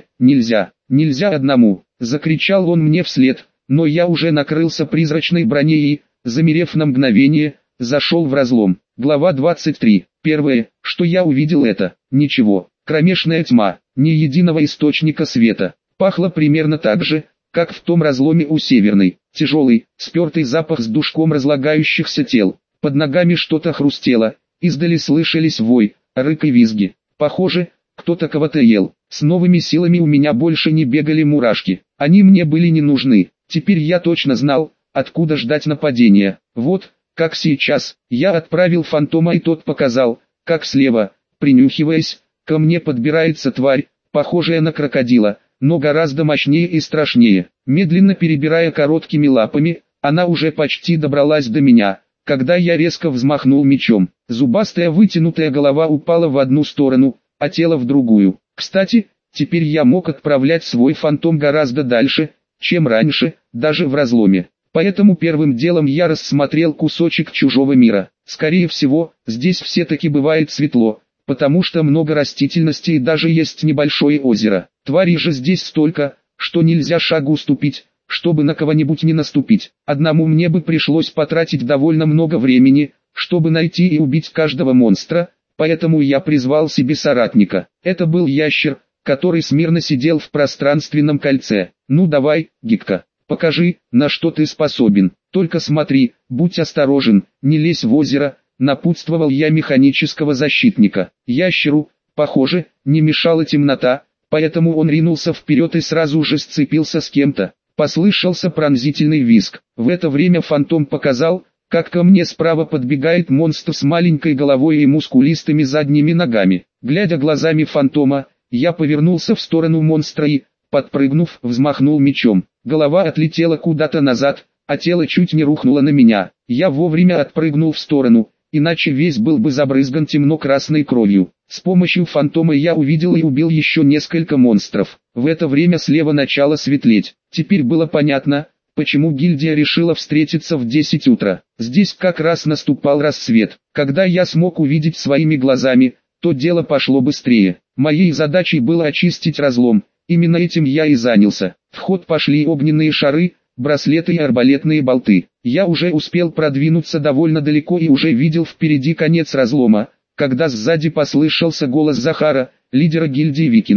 S1: нельзя одному», закричал он мне вслед, но я уже накрылся призрачной броней и, замерев на мгновение, зашел в разлом. Глава 23. Первое, что я увидел, это ничего, кромешная тьма, ни единого источника света. Пахло примерно так же, как в том разломе у Северной. Тяжелый, спертый запах с душком разлагающихся тел. Под ногами что-то хрустело, издали слышались вой, рык и визги. Похоже, кто-то кого-то ел. С новыми силами у меня больше не бегали мурашки. Они мне были не нужны. Теперь я точно знал, откуда ждать нападения. Вот, как сейчас, я отправил фантома и тот показал, как слева, принюхиваясь, ко мне подбирается тварь, похожая на крокодила, но гораздо мощнее и страшнее. Медленно перебирая короткими лапами, она уже почти добралась до меня, когда я резко взмахнул мечом. Зубастая вытянутая голова упала в одну сторону, а тело в другую. Кстати, теперь я мог отправлять свой фантом гораздо дальше, чем раньше, даже в разломе. Поэтому первым делом я рассмотрел кусочек чужого мира. Скорее всего, здесь все-таки бывает светло, потому что много растительности и даже есть небольшое озеро. Тварей же здесь столько, что нельзя шагу ступить, чтобы на кого-нибудь не наступить. Одному мне бы пришлось потратить довольно много времени, чтобы найти и убить каждого монстра, поэтому я призвал себе соратника. Это был ящер, который смирно сидел в пространственном кольце. «Ну давай, Гикка, покажи, на что ты способен. Только смотри, будь осторожен, не лезь в озеро», напутствовал я механического защитника. Ящеру, похоже, не мешала темнота, поэтому он ринулся вперед и сразу же сцепился с кем-то. Послышался пронзительный визг. В это время фантом показал, как ко мне справа подбегает монстр с маленькой головой и мускулистыми задними ногами. Глядя глазами фантома, я повернулся в сторону монстра и, подпрыгнув, взмахнул мечом. Голова отлетела куда-то назад, а тело чуть не рухнуло на меня. Я вовремя отпрыгнул в сторону, иначе весь был бы забрызган темно-красной кровью. С помощью фантома я увидел и убил еще несколько монстров. В это время слева начало светлеть. Теперь было понятно, почему гильдия решила встретиться в 10 утра. Здесь как раз наступал рассвет. Когда я смог увидеть своими глазами, то дело пошло быстрее. Моей задачей было очистить разлом. Именно этим я и занялся. В ход пошли огненные шары, браслеты и арбалетные болты. Я уже успел продвинуться довольно далеко и уже видел впереди конец разлома, когда сзади послышался голос Захара, лидера гильдии викингов.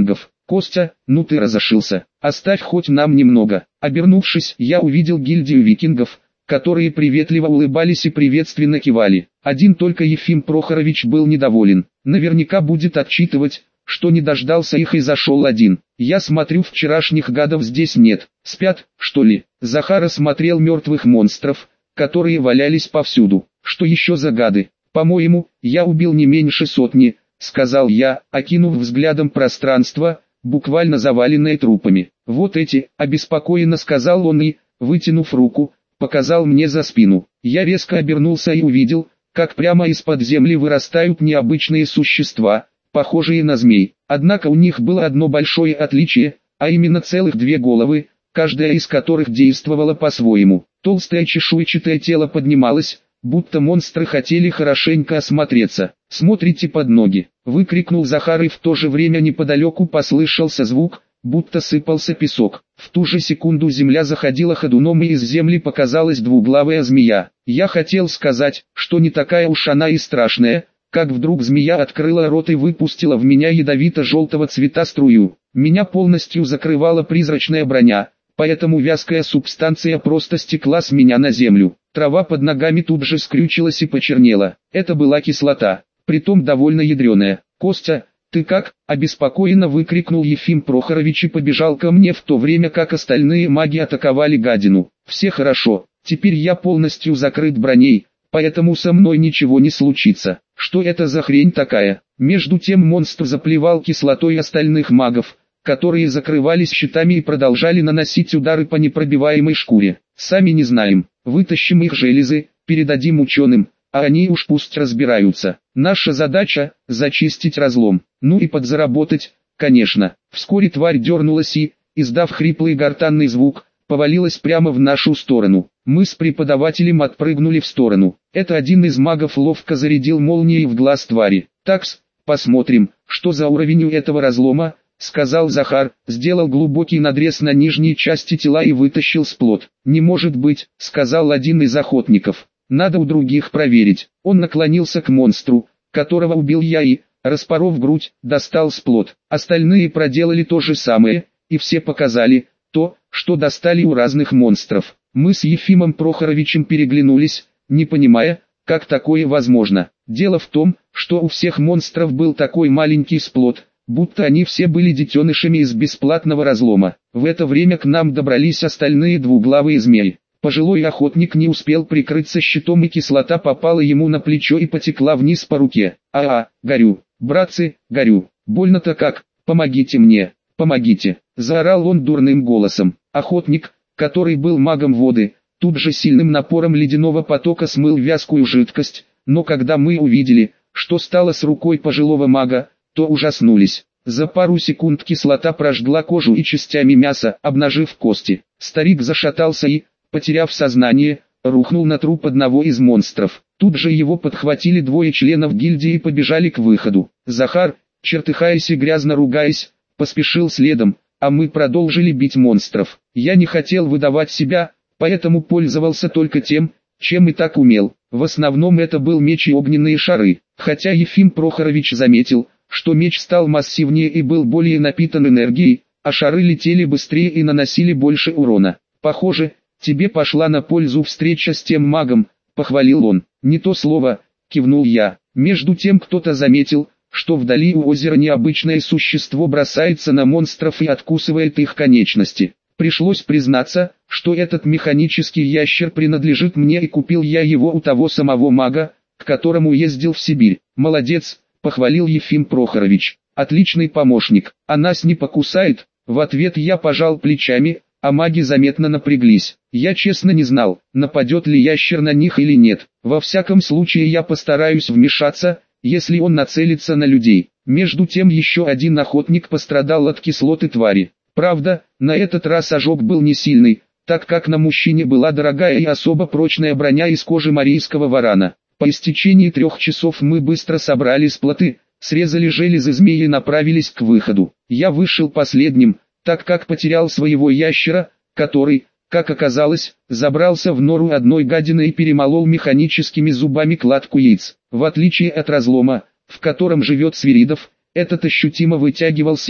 S1: Костя, ну ты разошился, оставь хоть нам немного. Обернувшись, я увидел гильдию викингов, которые приветливо улыбались и приветственно кивали. Один только Ефим Прохорович был недоволен. Наверняка будет отчитывать, что не дождался их и зашел один. Я смотрю, вчерашних гадов здесь нет. Спят, что ли? Захар осмотрел мертвых монстров, которые валялись повсюду. Что еще за гады? По-моему, я убил не меньше сотни, сказал я, окинув взглядом пространство, буквально заваленное трупами. Вот эти, обеспокоенно сказал он и, вытянув руку, показал мне за спину. Я резко обернулся и увидел, как прямо из-под земли вырастают необычные существа, похожие на змей. Однако у них было одно большое отличие, а именно целых две головы, каждая из которых действовала по-своему. Толстое чешуйчатое тело поднималось, будто монстры хотели хорошенько осмотреться. «Смотрите под ноги!» — выкрикнул Захар, и в то же время неподалеку послышался звук, будто сыпался песок. В ту же секунду земля заходила ходуном, и из земли показалась двуглавая змея. Я хотел сказать, что не такая уж она и страшная, как вдруг змея открыла рот и выпустила в меня ядовито-желтого цвета струю. Меня полностью закрывала призрачная броня, поэтому вязкая субстанция просто стекла с меня на землю. Трава под ногами тут же скрючилась и почернела. Это была кислота, притом довольно ядреная. «Костя, ты как?» – обеспокоенно выкрикнул Ефим Прохорович и побежал ко мне, в то время как остальные маги атаковали гадину. «Все хорошо, теперь я полностью закрыт броней, поэтому со мной ничего не случится». «Что это за хрень такая?» Между тем монстр заплевал кислотой остальных магов, которые закрывались щитами и продолжали наносить удары по непробиваемой шкуре. «Сами не знаем, вытащим их железы, передадим ученым, а они уж пусть разбираются. Наша задача – зачистить разлом, ну и подзаработать, конечно». Вскоре тварь дернулась и, издав хриплый гортанный звук, повалилась прямо в нашу сторону. Мы с преподавателем отпрыгнули в сторону. Это один из магов ловко зарядил молнией в глаз твари. «Такс, посмотрим, что за уровень у этого разлома», — сказал Захар, сделал глубокий надрез на нижней части тела и вытащил сплот. «Не может быть», — сказал один из охотников. «Надо у других проверить». Он наклонился к монстру, которого убил я, и, распоров грудь, достал сплот. Остальные проделали то же самое, и все показали то, что достали у разных монстров. Мы с Ефимом Прохоровичем переглянулись, не понимая, как такое возможно. Дело в том, что у всех монстров был такой маленький сплот, будто они все были детенышами из бесплатного разлома. В это время к нам добрались остальные двуглавые змеи. Пожилой охотник не успел прикрыться щитом, и кислота попала ему на плечо и потекла вниз по руке. Горю, братцы, горю, больно-то как, помогите мне, помогите», — заорал он дурным голосом. Охотник, который был магом воды, тут же сильным напором ледяного потока смыл вязкую жидкость, но когда мы увидели, что стало с рукой пожилого мага, то ужаснулись. За пару секунд кислота прожгла кожу и частями мяса, обнажив кости. Старик зашатался и, потеряв сознание, рухнул на труп одного из монстров. Тут же его подхватили двое членов гильдии и побежали к выходу. Захар, чертыхаясь и грязно ругаясь, поспешил следом, а мы продолжили бить монстров. Я не хотел выдавать себя, поэтому пользовался только тем, чем и так умел. В основном это был меч и огненные шары, хотя Ефим Прохорович заметил, что меч стал массивнее и был более напитан энергией, а шары летели быстрее и наносили больше урона. «Похоже, тебе пошла на пользу встреча с тем магом», — похвалил он. «Не то слово», — кивнул я. Между тем кто-то заметил, что вдали у озера необычное существо бросается на монстров и откусывает их конечности. Пришлось признаться, что этот механический ящер принадлежит мне, и купил я его у того самого мага, к которому ездил в Сибирь. «Молодец», — похвалил Ефим Прохорович. «Отличный помощник. А нас не покусает?» В ответ я пожал плечами, а маги заметно напряглись. Я честно не знал, нападет ли ящер на них или нет. Во всяком случае я постараюсь вмешаться, если он нацелится на людей. Между тем еще один охотник пострадал от кислоты твари. Правда, на этот раз ожог был не сильный, так как на мужчине была дорогая и особо прочная броня из кожи марийского варана. По истечении 3 часов мы быстро собрали сплоты, срезали железы змеи и направились к выходу. Я вышел последним, так как потерял своего ящера, который, как оказалось, забрался в нору одной гадины и перемолол механическими зубами кладку яиц. В отличие от разлома, в котором живет Свиридов, этот ощутимо вытягивал силы,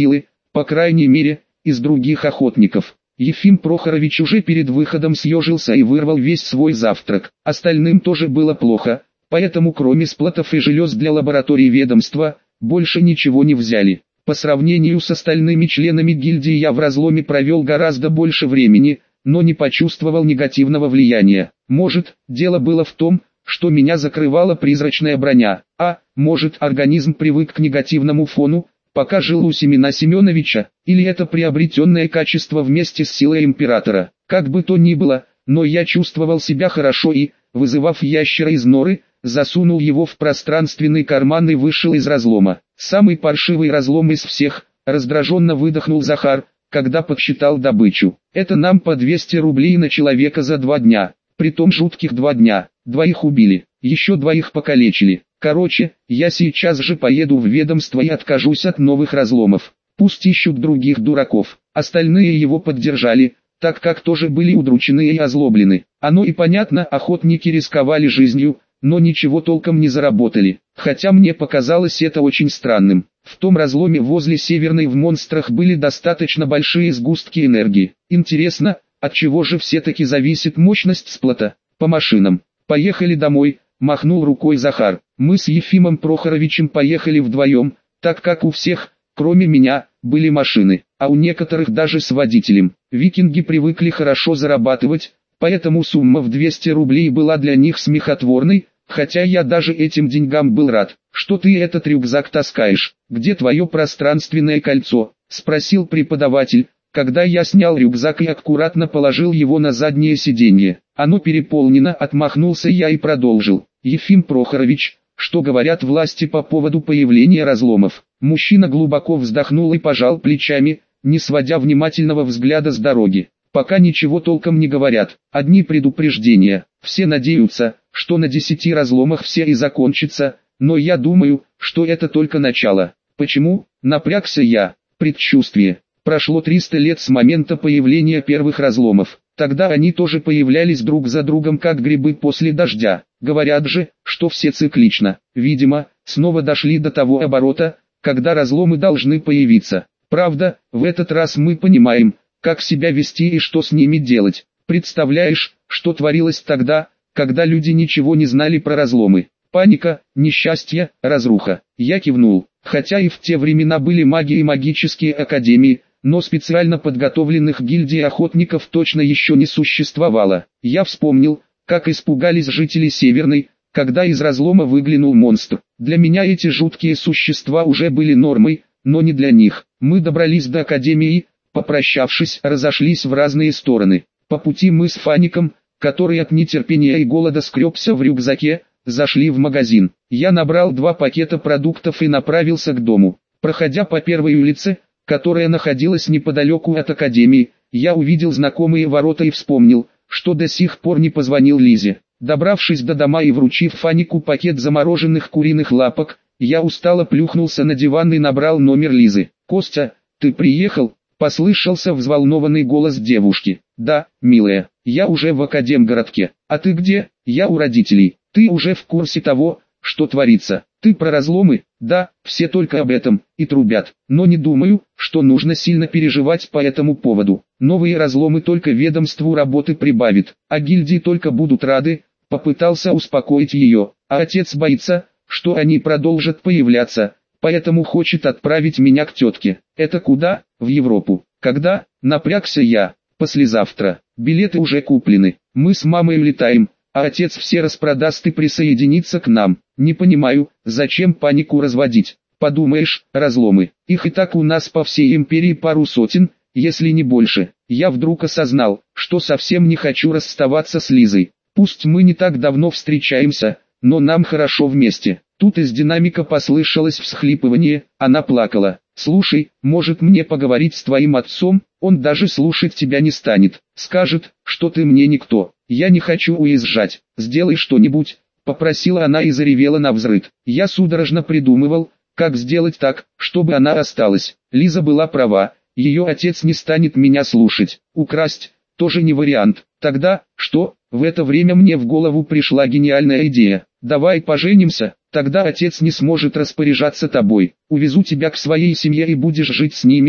S1: по крайней мере, из других охотников. Ефим Прохорович уже перед выходом съежился и вырвал весь свой завтрак. Остальным тоже было плохо, поэтому кроме сплотов и желез для лаборатории ведомства, больше ничего не взяли. По сравнению с остальными членами гильдии я в разломе провел гораздо больше времени, но не почувствовал негативного влияния. Может, дело было в том, что меня закрывала призрачная броня, а, может, организм привык к негативному фону, пока жил у Семена Семеновича, или это приобретенное качество вместе с силой императора. Как бы то ни было, но я чувствовал себя хорошо и, вызывав ящера из норы, засунул его в пространственный карман и вышел из разлома. Самый паршивый разлом из всех, раздраженно выдохнул Захар, когда подсчитал добычу. Это нам по 200 рублей на человека за 2 дня, притом жутких 2 дня, 2 убили, еще 2 покалечили. Короче, я сейчас же поеду в ведомство и откажусь от новых разломов. Пусть ищут других дураков. Остальные его поддержали, так как тоже были удручены и озлоблены. Оно и понятно, охотники рисковали жизнью, но ничего толком не заработали. Хотя мне показалось это очень странным. В том разломе возле Северной в монстрах были достаточно большие сгустки энергии. Интересно, от чего же все-таки зависит мощность сплота? По машинам. Поехали домой, махнул рукой Захар. Мы с Ефимом Прохоровичем поехали вдвоем, так как у всех, кроме меня, были машины, а у некоторых даже с водителем. Викинги привыкли хорошо зарабатывать, поэтому сумма в 200 рублей была для них смехотворной, хотя я даже этим деньгам был рад. «Что ты этот рюкзак таскаешь? Где твое пространственное кольцо?» – спросил преподаватель, когда я снял рюкзак и аккуратно положил его на заднее сиденье. «Оно переполнено», – отмахнулся я и продолжил. «Ефим Прохорович, что говорят власти по поводу появления разломов?» Мужчина глубоко вздохнул и пожал плечами, не сводя внимательного взгляда с дороги. «Пока ничего толком не говорят, одни предупреждения. Все надеются, что на 10 разломах все и закончится, но я думаю, что это только начало». «Почему?» – напрягся я. «Предчувствие. Прошло 300 лет с момента появления первых разломов. Тогда они тоже появлялись друг за другом как грибы после дождя. Говорят же, что все циклично. Видимо, снова дошли до того оборота, когда разломы должны появиться. Правда, в этот раз мы понимаем, как себя вести и что с ними делать. Представляешь, что творилось тогда, когда люди ничего не знали про разломы? Паника, несчастье, разруха». Я кивнул. Хотя и в те времена были маги и магические академии, но специально подготовленных гильдий охотников точно еще не существовало. Я вспомнил, как испугались жители Северной, когда из разлома выглянул монстр. Для меня эти жуткие существа уже были нормой, но не для них. Мы добрались до академии и, попрощавшись, разошлись в разные стороны. По пути мы с Фаником, который от нетерпения и голода скребся в рюкзаке, зашли в магазин. Я набрал 2 пакета продуктов и направился к дому. Проходя по первой улице, которая находилась неподалеку от академии, я увидел знакомые ворота и вспомнил, что до сих пор не позвонил Лизе. Добравшись до дома и вручив Фанику пакет замороженных куриных лапок, я устало плюхнулся на диван и набрал номер Лизы. «Костя, ты приехал?» – послышался взволнованный голос девушки. «Да, милая, я уже в Академгородке. А ты где?» «Я у родителей. Ты уже в курсе того, что творится? Ты про разломы?» «Да, все только об этом и трубят. Но не думаю, что нужно сильно переживать по этому поводу. Новые разломы только ведомству работы прибавит, а гильдии только будут рады», — попытался успокоить ее. «А отец боится, что они продолжат появляться, поэтому хочет отправить меня к тетке». «Это куда?» «В Европу». «Когда?» — напрягся я. «Послезавтра. Билеты уже куплены. Мы с мамой летаем, а отец все распродаст и присоединится к нам. Не понимаю, зачем панику разводить. Подумаешь, разломы. Их и так у нас по всей империи пару сотен, если не больше». Я вдруг осознал, что совсем не хочу расставаться с Лизой. Пусть мы не так давно встречаемся, но нам хорошо вместе. Тут из динамика послышалось всхлипывание, она плакала. «Слушай, может мне поговорить с твоим отцом? Он даже слушать тебя не станет. Скажет, что ты мне никто. Я не хочу уезжать. Сделай что-нибудь», — попросила она и заревела навзрыд. Я судорожно придумывал, как сделать так, чтобы она осталась. Лиза была права, ее отец не станет меня слушать. Украсть — тоже не вариант. Тогда, что? В это время мне в голову пришла гениальная идея. «Давай поженимся, тогда отец не сможет распоряжаться тобой. Увезу тебя к своей семье и будешь жить с ними», —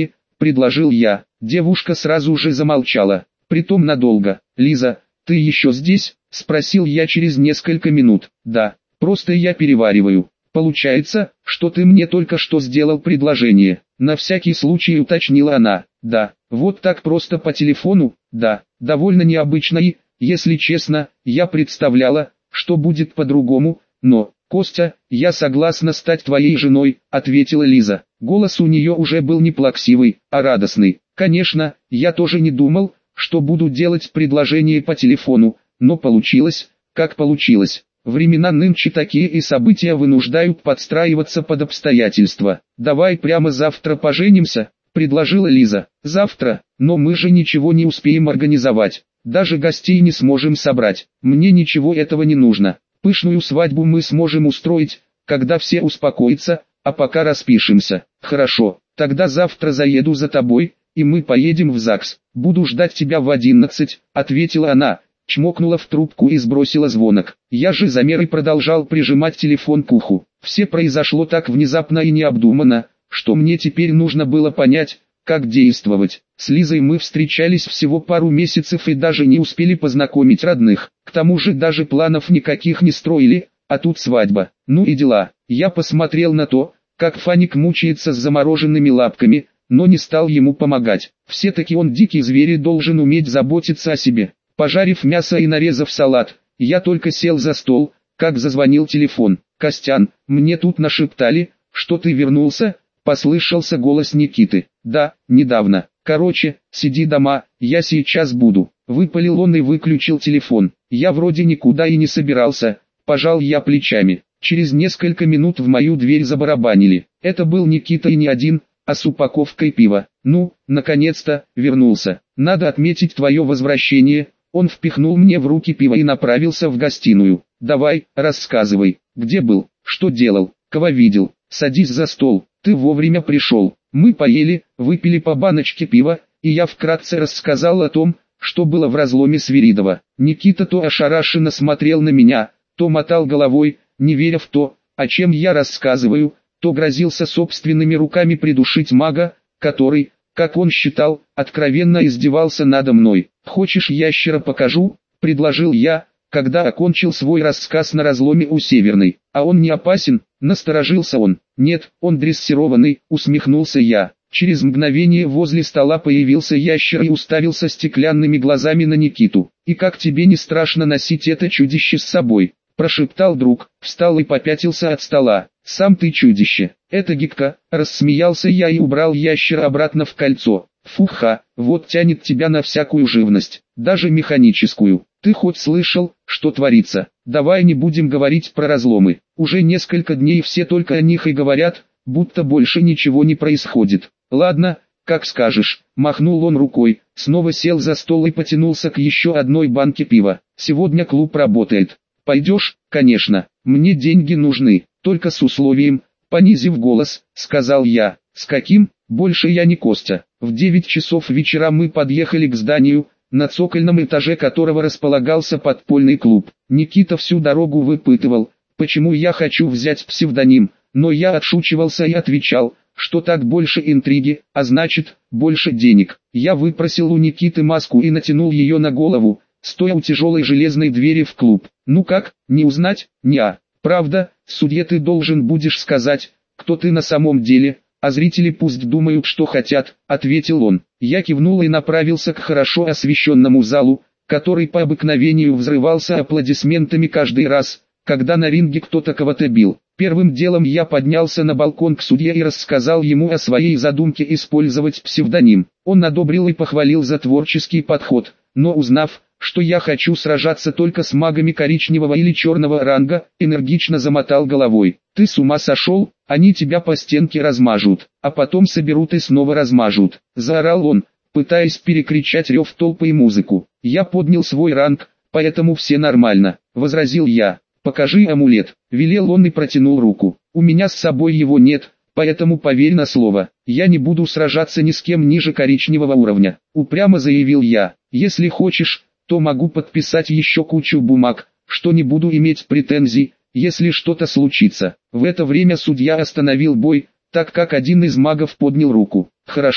S1: предложил я. Девушка сразу же замолчала, притом надолго. «Лиза, ты еще здесь?» – спросил я через несколько минут. «Да, просто я перевариваю. Получается, что ты мне только что сделал предложение?» На всякий случай уточнила она. «Да, вот так просто по телефону?» «Да, довольно необычно и, если честно, я представляла, что будет по-другому, но, Костя, я согласна стать твоей женой», — ответила Лиза. Голос у нее уже был не плаксивый, а радостный. Конечно, я тоже не думал, что буду делать предложение по телефону, но получилось, как получилось. Времена нынче такие, и события вынуждают подстраиваться под обстоятельства. «Давай прямо завтра поженимся», — предложила Лиза. «Завтра? Но мы же ничего не успеем организовать. Даже гостей не сможем собрать. Мне ничего этого не нужно. Пышную свадьбу мы сможем устроить, когда все успокоятся, а пока распишемся». «Хорошо, тогда завтра заеду за тобой, и мы поедем в ЗАГС. Буду ждать тебя в 11, ответила она, чмокнула в трубку и сбросила звонок. Я же замер и продолжал прижимать телефон к уху. Все произошло так внезапно и необдуманно, что мне теперь нужно было понять, как действовать. С Лизой мы встречались всего пару месяцев и даже не успели познакомить родных. К тому же даже планов никаких не строили, а тут свадьба. Ну и дела. Я посмотрел на то, как Фаник мучается с замороженными лапками, но не стал ему помогать. Все-таки он дикий зверь и должен уметь заботиться о себе. Пожарив мясо и нарезав салат, я только сел за стол, как зазвонил телефон. «Костян, мне тут нашептали, что ты вернулся», — послышался голос Никиты. «Да, недавно. Короче, сиди дома, я сейчас буду», — выпалил он и выключил телефон. Я вроде никуда и не собирался, пожал я плечами. Через несколько минут в мою дверь забарабанили. Это был Никита и не один, а с упаковкой пива. «Ну, наконец-то, вернулся. Надо отметить твое возвращение». Он впихнул мне в руки пиво и направился в гостиную. «Давай, рассказывай, где был, что делал, кого видел, садись за стол, ты вовремя пришел». Мы поели, выпили по баночке пива, и я вкратце рассказал о том, что было в разломе Свиридова. Никита то ошарашенно смотрел на меня, то мотал головой, не веря в то, о чем я рассказываю, то грозился собственными руками придушить мага, который, как он считал, откровенно издевался надо мной. «Хочешь, ящера покажу?» – предложил я, когда окончил свой рассказ на разломе у Северной. «А он не опасен?» – насторожился он. «Нет, он дрессированный», – усмехнулся я. Через мгновение возле стола появился ящер и уставился стеклянными глазами на Никиту. «И как тебе не страшно носить это чудище с собой?» – прошептал друг, встал и попятился от стола. «Сам ты чудище, это гибко», – рассмеялся я и убрал ящера обратно в кольцо. «Фуха, вот тянет тебя на всякую живность, даже механическую. Ты хоть слышал, что творится? Давай не будем говорить про разломы. Уже несколько дней все только о них и говорят, будто больше ничего не происходит». «Ладно, как скажешь», – махнул он рукой, снова сел за стол и потянулся к еще одной банке пива. «Сегодня клуб работает. Пойдешь?» «Конечно, мне деньги нужны, только с условием», – понизив голос, сказал я. «С каким? Больше я не Костя». В 9 часов вечера мы подъехали к зданию, на цокольном этаже которого располагался подпольный клуб. Никита всю дорогу выпытывал, почему я хочу взять псевдоним, но я отшучивался и отвечал, что так больше интриги, а значит, больше денег. Я выпросил у Никиты маску и натянул ее на голову, стоя у тяжелой железной двери в клуб. «Ну как, не узнать?» «Не-а. Правда, судье ты должен будешь сказать, кто ты на самом деле, а зрители пусть думают, что хотят», — ответил он. Я кивнул и направился к хорошо освещенному залу, который по обыкновению взрывался аплодисментами каждый раз, когда на ринге кто-то кого-то бил. Первым делом я поднялся на балкон к судье и рассказал ему о своей задумке использовать псевдоним. Он одобрил и похвалил за творческий подход, но узнав, что я хочу сражаться только с магами коричневого или черного ранга, энергично замотал головой. «Ты с ума сошел? Они тебя по стенке размажут, а потом соберут и снова размажут», — заорал он, пытаясь перекричать рев толпы и музыку. «Я поднял свой ранг, поэтому все нормально», — возразил я. «Покажи амулет», — велел он и протянул руку. «У меня с собой его нет, поэтому поверь на слово, я не буду сражаться ни с кем ниже коричневого уровня», — упрямо заявил я. «Если хочешь, то могу подписать еще кучу бумаг, что не буду иметь претензий, если что-то случится». В это время судья остановил бой, так как один из магов поднял руку. «Хорошо,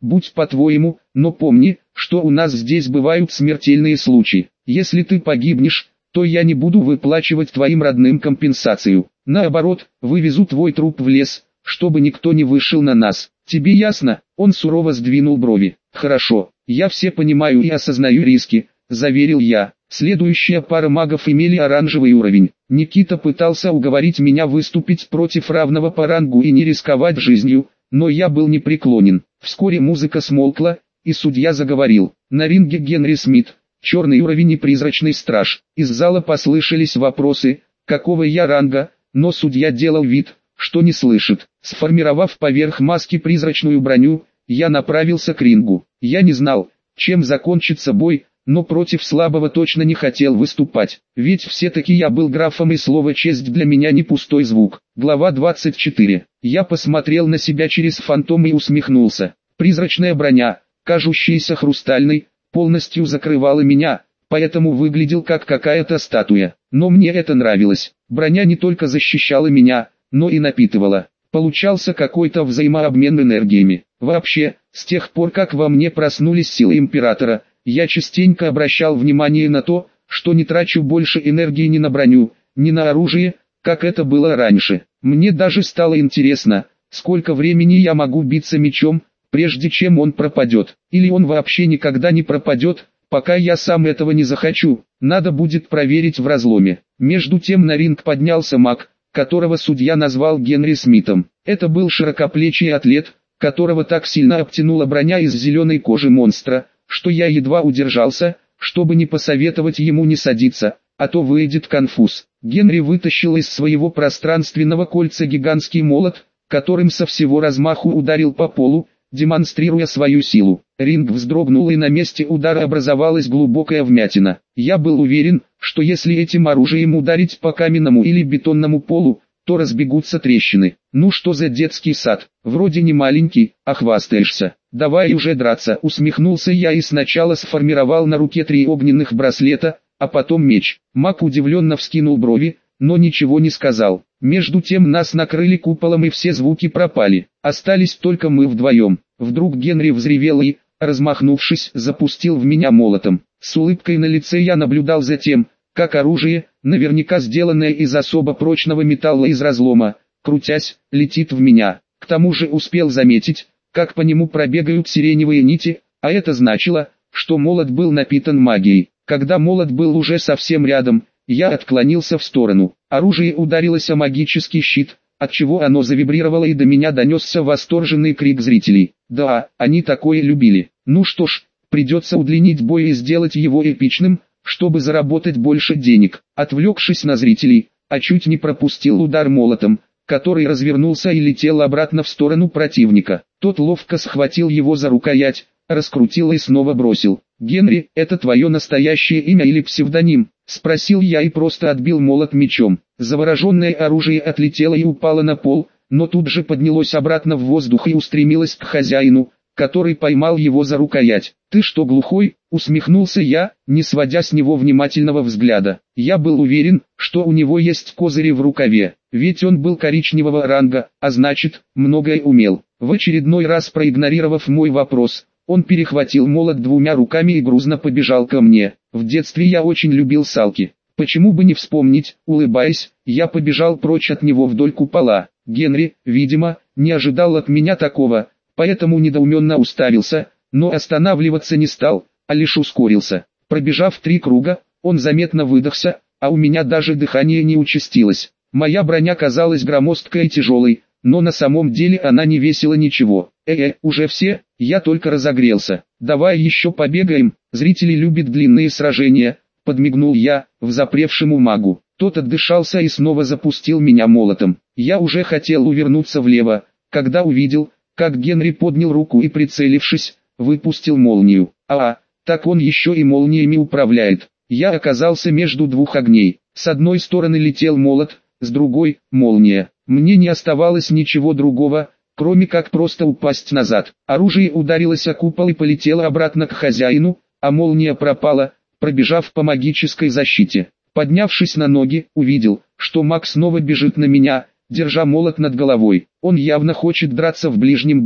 S1: будь по-твоему, но помни, что у нас здесь бывают смертельные случаи. Если ты погибнешь, то я не буду выплачивать твоим родным компенсацию. Наоборот, вывезу твой труп в лес, чтобы никто не вышел на нас. Тебе ясно?» Он сурово сдвинул брови. «Хорошо, я все понимаю и осознаю риски», — заверил я. Следующая пара магов имели оранжевый уровень. Никита пытался уговорить меня выступить против равного по рангу и не рисковать жизнью, но я был непреклонен. Вскоре музыка смолкла, и судья заговорил. На ринге Генри Смит, черный уровень и призрачный страж. Из зала послышались вопросы, какого я ранга, но судья делал вид, что не слышит. Сформировав поверх маски призрачную броню, я направился к рингу. Я не знал, чем закончится бой, но против слабого точно не хотел выступать, ведь все-таки я был графом и слово «честь» для меня не пустой звук. Глава 24. Я посмотрел на себя через фантом и усмехнулся. Призрачная броня, кажущаяся хрустальной, полностью закрывала меня, поэтому выглядел как какая-то статуя. Но мне это нравилось. Броня не только защищала меня, но и напитывала. Получался какой-то взаимообмен энергиями. Вообще, с тех пор как во мне проснулись силы Императора, я частенько обращал внимание на то, что не трачу больше энергии ни на броню, ни на оружие, как это было раньше. Мне даже стало интересно, сколько времени я могу биться мечом, прежде чем он пропадет. Или он вообще никогда не пропадет, пока я сам этого не захочу. Надо будет проверить в разломе. Между тем на ринг поднялся маг, которого судья назвал Генри Смитом. Это был широкоплечий атлет, которого так сильно обтянула броня из зеленой кожи монстра, что я едва удержался, чтобы не посоветовать ему не садиться, а то выйдет конфуз. Генри вытащил из своего пространственного кольца гигантский молот, которым со всего размаху ударил по полу, демонстрируя свою силу. Ринг вздрогнул и на месте удара образовалась глубокая вмятина. Я был уверен, что если этим оружием ударить по каменному или бетонному полу, то разбегутся трещины. Ну что за детский сад, вроде не маленький, а хвастаешься. «Давай уже драться», — усмехнулся я и сначала сформировал на руке 3 огненных браслета, а потом меч. Маг удивленно вскинул брови, но ничего не сказал. Между тем нас накрыли куполом и все звуки пропали. Остались только мы вдвоем. Вдруг Генри взревел и, размахнувшись, запустил в меня молотом. С улыбкой на лице я наблюдал за тем, как оружие, наверняка сделанное из особо прочного металла из разлома, крутясь, летит в меня. К тому же успел заметить, как по нему пробегают сиреневые нити, а это значило, что молот был напитан магией. Когда молот был уже совсем рядом, я отклонился в сторону. Оружие ударилось о магический щит, отчего оно завибрировало и до меня донесся восторженный крик зрителей. Да, они такое любили. Ну что ж, придется удлинить бой и сделать его эпичным, чтобы заработать больше денег. Отвлекшись на зрителей, а чуть не пропустил удар молотом, который развернулся и летел обратно в сторону противника. Тот ловко схватил его за рукоять, раскрутил и снова бросил. «Генри, это твое настоящее имя или псевдоним?» — спросил я и просто отбил молот мечом. Завороженное оружие отлетело и упало на пол, но тут же поднялось обратно в воздух и устремилось к хозяину, который поймал его за рукоять. «Ты что, глухой?» — усмехнулся я, не сводя с него внимательного взгляда. Я был уверен, что у него есть козыри в рукаве, ведь он был коричневого ранга, а значит, многое умел. В очередной раз проигнорировав мой вопрос, он перехватил молот 2 руками и грузно побежал ко мне. В детстве я очень любил салки. Почему бы не вспомнить? Улыбаясь, я побежал прочь от него вдоль купола. Генри, видимо, не ожидал от меня такого, поэтому недоуменно уставился, но останавливаться не стал, а лишь ускорился. Пробежав 3 круга, он заметно выдохся, а у меня даже дыхание не участилось. Моя броня казалась громоздкой и тяжелой, но на самом деле она не весила ничего. Уже все? Я только разогрелся. «Давай еще побегаем, зрители любят длинные сражения», — подмигнул я, взапревшему магу. Тот отдышался и снова запустил меня молотом. Я уже хотел увернуться влево, когда увидел, как Генри поднял руку и, прицелившись, выпустил молнию. Так он еще и молниями управляет. Я оказался между 2 огней. С одной стороны летел молот, с другой — молния. Мне не оставалось ничего другого, кроме как просто упасть назад. Оружие ударилось о купол и полетело обратно к хозяину, а молния пропала, пробежав по магической защите. Поднявшись на ноги, увидел, что маг снова бежит на меня, держа молот над головой. Он явно хочет драться в ближнем бою.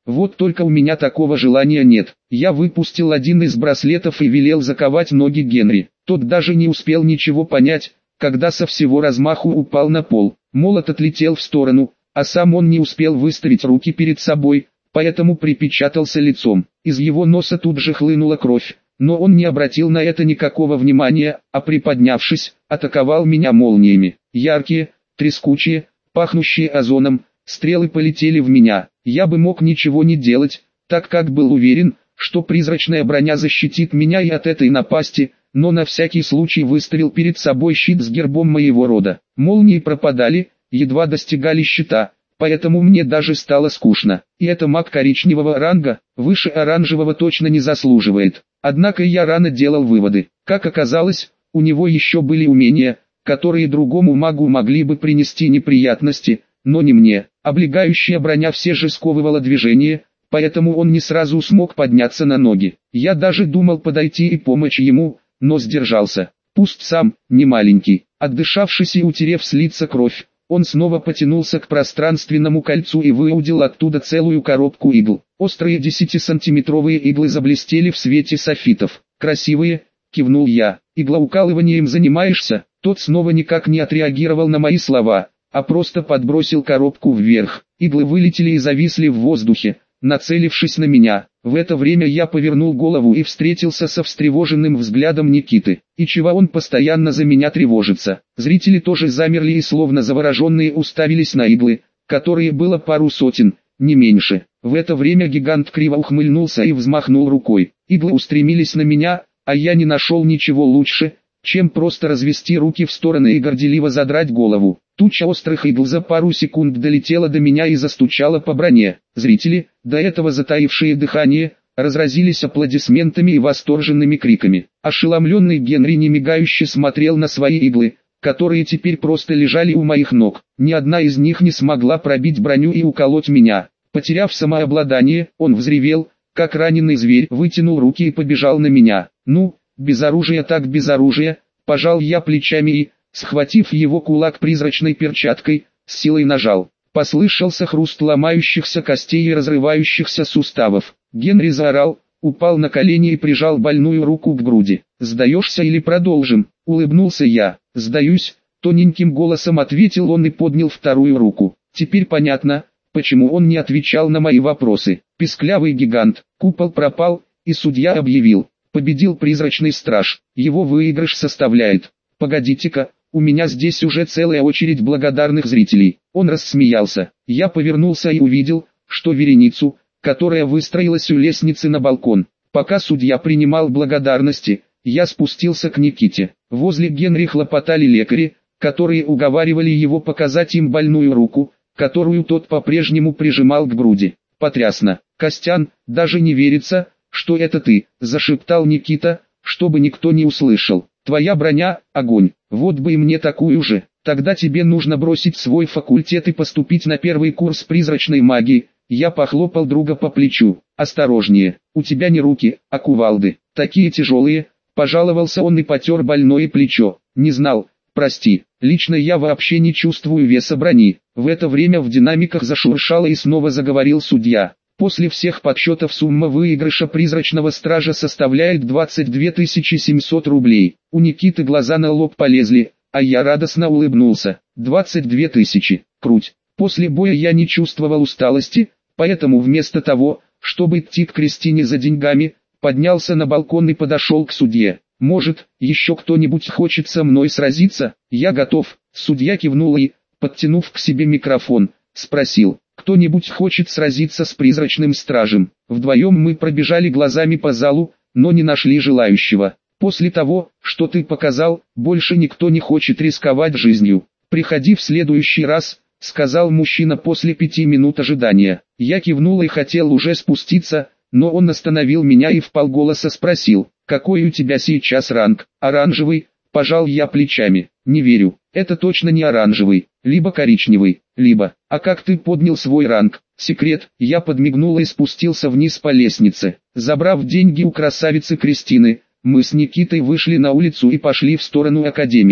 S1: Вот только у меня такого желания нет. Я выпустил один из браслетов и велел заковать ноги Генри. Тот даже не успел ничего понять, когда со всего размаху упал на пол. Молот отлетел в сторону, а сам он не успел выставить руки перед собой, поэтому припечатался лицом. Из его носа тут же хлынула кровь, но он не обратил на это никакого внимания, а приподнявшись, атаковал меня молниями. Яркие, трескучие, пахнущие озоном, стрелы полетели в меня. Я бы мог ничего не делать, так как был уверен, что призрачная броня защитит меня и от этой напасти, но на всякий случай выставил перед собой щит с гербом моего рода. Молнии пропадали, едва достигали щита, поэтому мне даже стало скучно. И это маг коричневого ранга, выше оранжевого точно не заслуживает. Однако я рано делал выводы. Как оказалось, у него еще были умения, которые другому магу могли бы принести неприятности, но не мне. Облегающая броня все же сковывала движение, поэтому он не сразу смог подняться на ноги. Я даже думал подойти и помочь ему, но сдержался. Пусть сам, не маленький. Отдышавшись и утерев с лица кровь, он снова потянулся к пространственному кольцу и выудил оттуда целую коробку игл. Острые 10-сантиметровые иглы заблестели в свете софитов. «Красивые», — кивнул я. «Иглоукалыванием занимаешься?» Тот снова никак не отреагировал на мои слова, а просто подбросил коробку вверх. Иглы вылетели и зависли в воздухе, нацелившись на меня. В это время я повернул голову и встретился со встревоженным взглядом Никиты. И чего он постоянно за меня тревожится? Зрители тоже замерли и словно завороженные уставились на иглы, которые было пару сотен, не меньше. В это время гигант криво ухмыльнулся и взмахнул рукой. Иглы устремились на меня, а я не нашел ничего лучше, чем просто развести руки в стороны и горделиво задрать голову. Туча острых игл за пару секунд долетела до меня и застучала по броне. Зрители, до этого затаившие дыхание, разразились аплодисментами и восторженными криками. Ошеломленный Генри немигающе смотрел на свои иглы, которые теперь просто лежали у моих ног. Ни одна из них не смогла пробить броню и уколоть меня. Потеряв самообладание, он взревел, как раненый зверь, вытянул руки и побежал на меня. «Ну, без оружия так без оружия», пожал я плечами и, схватив его кулак призрачной перчаткой, с силой нажал. Послышался хруст ломающихся костей и разрывающихся суставов. Генри заорал, упал на колени и прижал больную руку к груди. «Сдаешься или продолжим?» — улыбнулся я. «Сдаюсь», — тоненьким голосом ответил он и поднял вторую руку. Теперь понятно, почему он не отвечал на мои вопросы. Писклявый гигант, купол пропал, и судья объявил: победил призрачный страж. Его выигрыш составляет... Погодите-ка, у меня здесь уже целая очередь благодарных зрителей. Он рассмеялся. Я повернулся и увидел, что вереницу, которая выстроилась у лестницы на балкон. Пока судья принимал благодарности, я спустился к Никите. Возле Генри хлопотали лекари, которые уговаривали его показать им больную руку, которую тот по-прежнему прижимал к груди. «Потрясно, Костян, даже не верится, что это ты», — зашептал Никита, чтобы никто не услышал. «Твоя броня — огонь, вот бы и мне такую же. Тогда тебе нужно бросить свой факультет и поступить на первый курс призрачной магии». Я похлопал друга по плечу. «Осторожнее, у тебя не руки, а кувалды, такие тяжелые», — пожаловался он и потер больное плечо. «Не знал, прости, лично я вообще не чувствую веса брони». В это время в динамиках зашуршало и снова заговорил судья. После всех подсчетов сумма выигрыша призрачного стража составляет 22 700 рублей. У Никиты глаза на лоб полезли, а я радостно улыбнулся. 22 тысячи, круть. После боя я не чувствовал усталости, поэтому вместо того, чтобы идти к Кристине за деньгами, поднялся на балкон и подошел к судье. «Может, еще кто-нибудь хочет со мной сразиться?» «Я готов», — судья кивнул и, подтянув к себе микрофон, спросил: «Кто-нибудь хочет сразиться с призрачным стражем?» Вдвоем мы пробежали глазами по залу, но не нашли желающего. «После того, что ты показал, больше никто не хочет рисковать жизнью. Приходи в следующий раз», — сказал мужчина после 5 минут ожидания. Я кивнул и хотел уже спуститься, но он остановил меня и вполголоса спросил: «Какой у тебя сейчас ранг?» «Оранжевый», — пожал я плечами. «Не верю, это точно не оранжевый, либо коричневый, либо... А как ты поднял свой ранг?» «Секрет». Я подмигнул и спустился вниз по лестнице. Забрав деньги у красавицы Кристины, мы с Никитой вышли на улицу и пошли в сторону академии.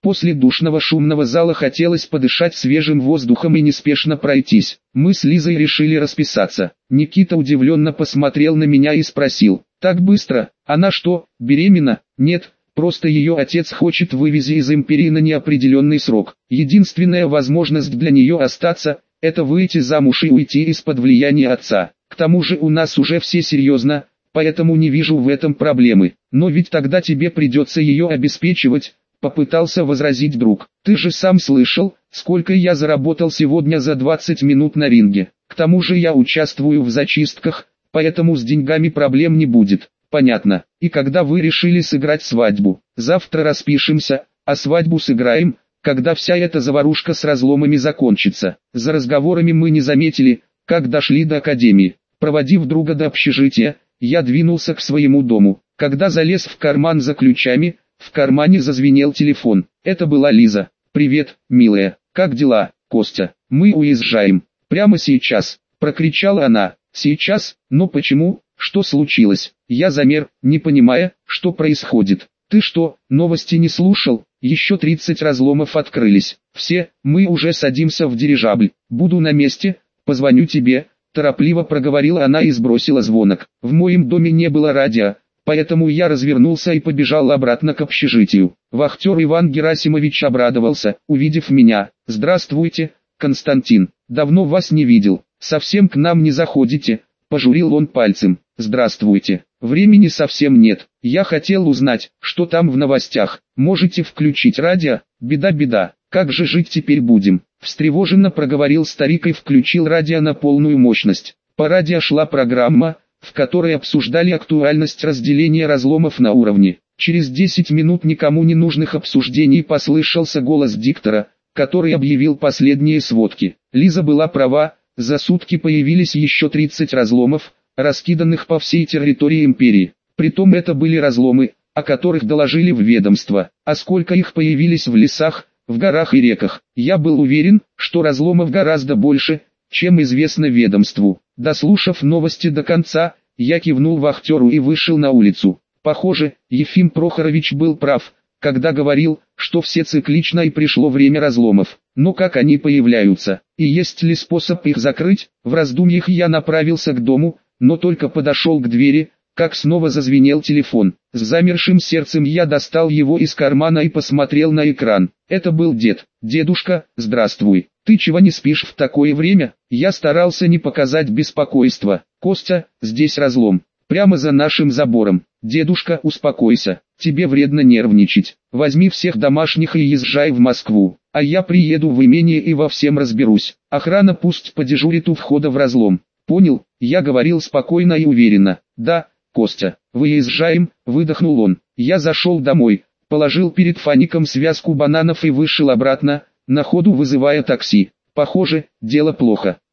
S1: После душного шумного зала хотелось подышать свежим воздухом и неспешно пройтись. Мы с Лизой решили расписаться. Никита удивленно посмотрел на меня и спросил: «Так быстро? Она что, беременна?» «Нет, просто ее отец хочет вывести из империи на неопределенный срок. Единственная возможность для нее остаться – это выйти замуж и уйти из-под влияния отца. К тому же у нас уже все серьезно, поэтому не вижу в этом проблемы. Но ведь тогда тебе придется ее обеспечивать», – попытался возразить друг. «Ты же сам слышал, сколько я заработал сегодня за 20 минут на ринге. К тому же я участвую в зачистках, поэтому с деньгами проблем не будет». «Понятно. И когда вы решили сыграть свадьбу?» «Завтра распишемся, а свадьбу сыграем, когда вся эта заварушка с разломами закончится». За разговорами мы не заметили, как дошли до академии. Проводив друга до общежития, я двинулся к своему дому. Когда залез в карман за ключами, в кармане зазвенел телефон. Это была Лиза. «Привет, милая. Как дела, Костя? Мы уезжаем. Прямо сейчас», – прокричала она. «Сейчас? Но почему? Что случилось?» Я замер, не понимая, что происходит. «Ты что, новости не слушал? Еще 30 разломов открылись. Все, мы уже садимся в дирижабль. Буду на месте, позвоню тебе», – торопливо проговорила она и сбросила звонок. В моем доме не было радио, поэтому я развернулся и побежал обратно к общежитию. Вахтер Иван Герасимович обрадовался, увидев меня. «Здравствуйте, Константин. Давно вас не видел. Совсем к нам не заходите», – пожурил он пальцем. «Здравствуйте. Времени совсем нет. Я хотел узнать, что там в новостях. Можете включить радио? Беда. Как же жить теперь будем?» Встревоженно проговорил старик и включил радио на полную мощность. По радио шла программа, в которой обсуждали актуальность разделения разломов на уровне. Через 10 минут никому не нужных обсуждений послышался голос диктора, который объявил последние сводки. Лиза была права, за сутки появились еще 30 разломов, раскиданных по всей территории империи. Притом это были разломы, о которых доложили в ведомство. А сколько их появились в лесах, в горах и реках. Я был уверен, что разломов гораздо больше, чем известно ведомству. Дослушав новости до конца, я кивнул вахтеру и вышел на улицу. Похоже, Ефим Прохорович был прав, когда говорил, что все циклично и пришло время разломов. Но как они появляются, и есть ли способ их закрыть? В раздумьях я направился к дому, но только подошел к двери, как снова зазвенел телефон. С замершим сердцем я достал его из кармана и посмотрел на экран. Это был дед. «Дедушка, здравствуй. Ты чего не спишь в такое время?» Я старался не показать беспокойства. «Костя, здесь разлом. Прямо за нашим забором. Дедушка, успокойся. Тебе вредно нервничать. Возьми всех домашних и езжай в Москву. А я приеду в имение и во всем разберусь. Охрана пусть подежурит у входа в разлом». «Понял», я говорил спокойно и уверенно. «Да, Костя, выезжаем», выдохнул он. Я зашел домой, положил перед Фаником связку бананов и вышел обратно, на ходу вызывая такси. Похоже, дело плохо.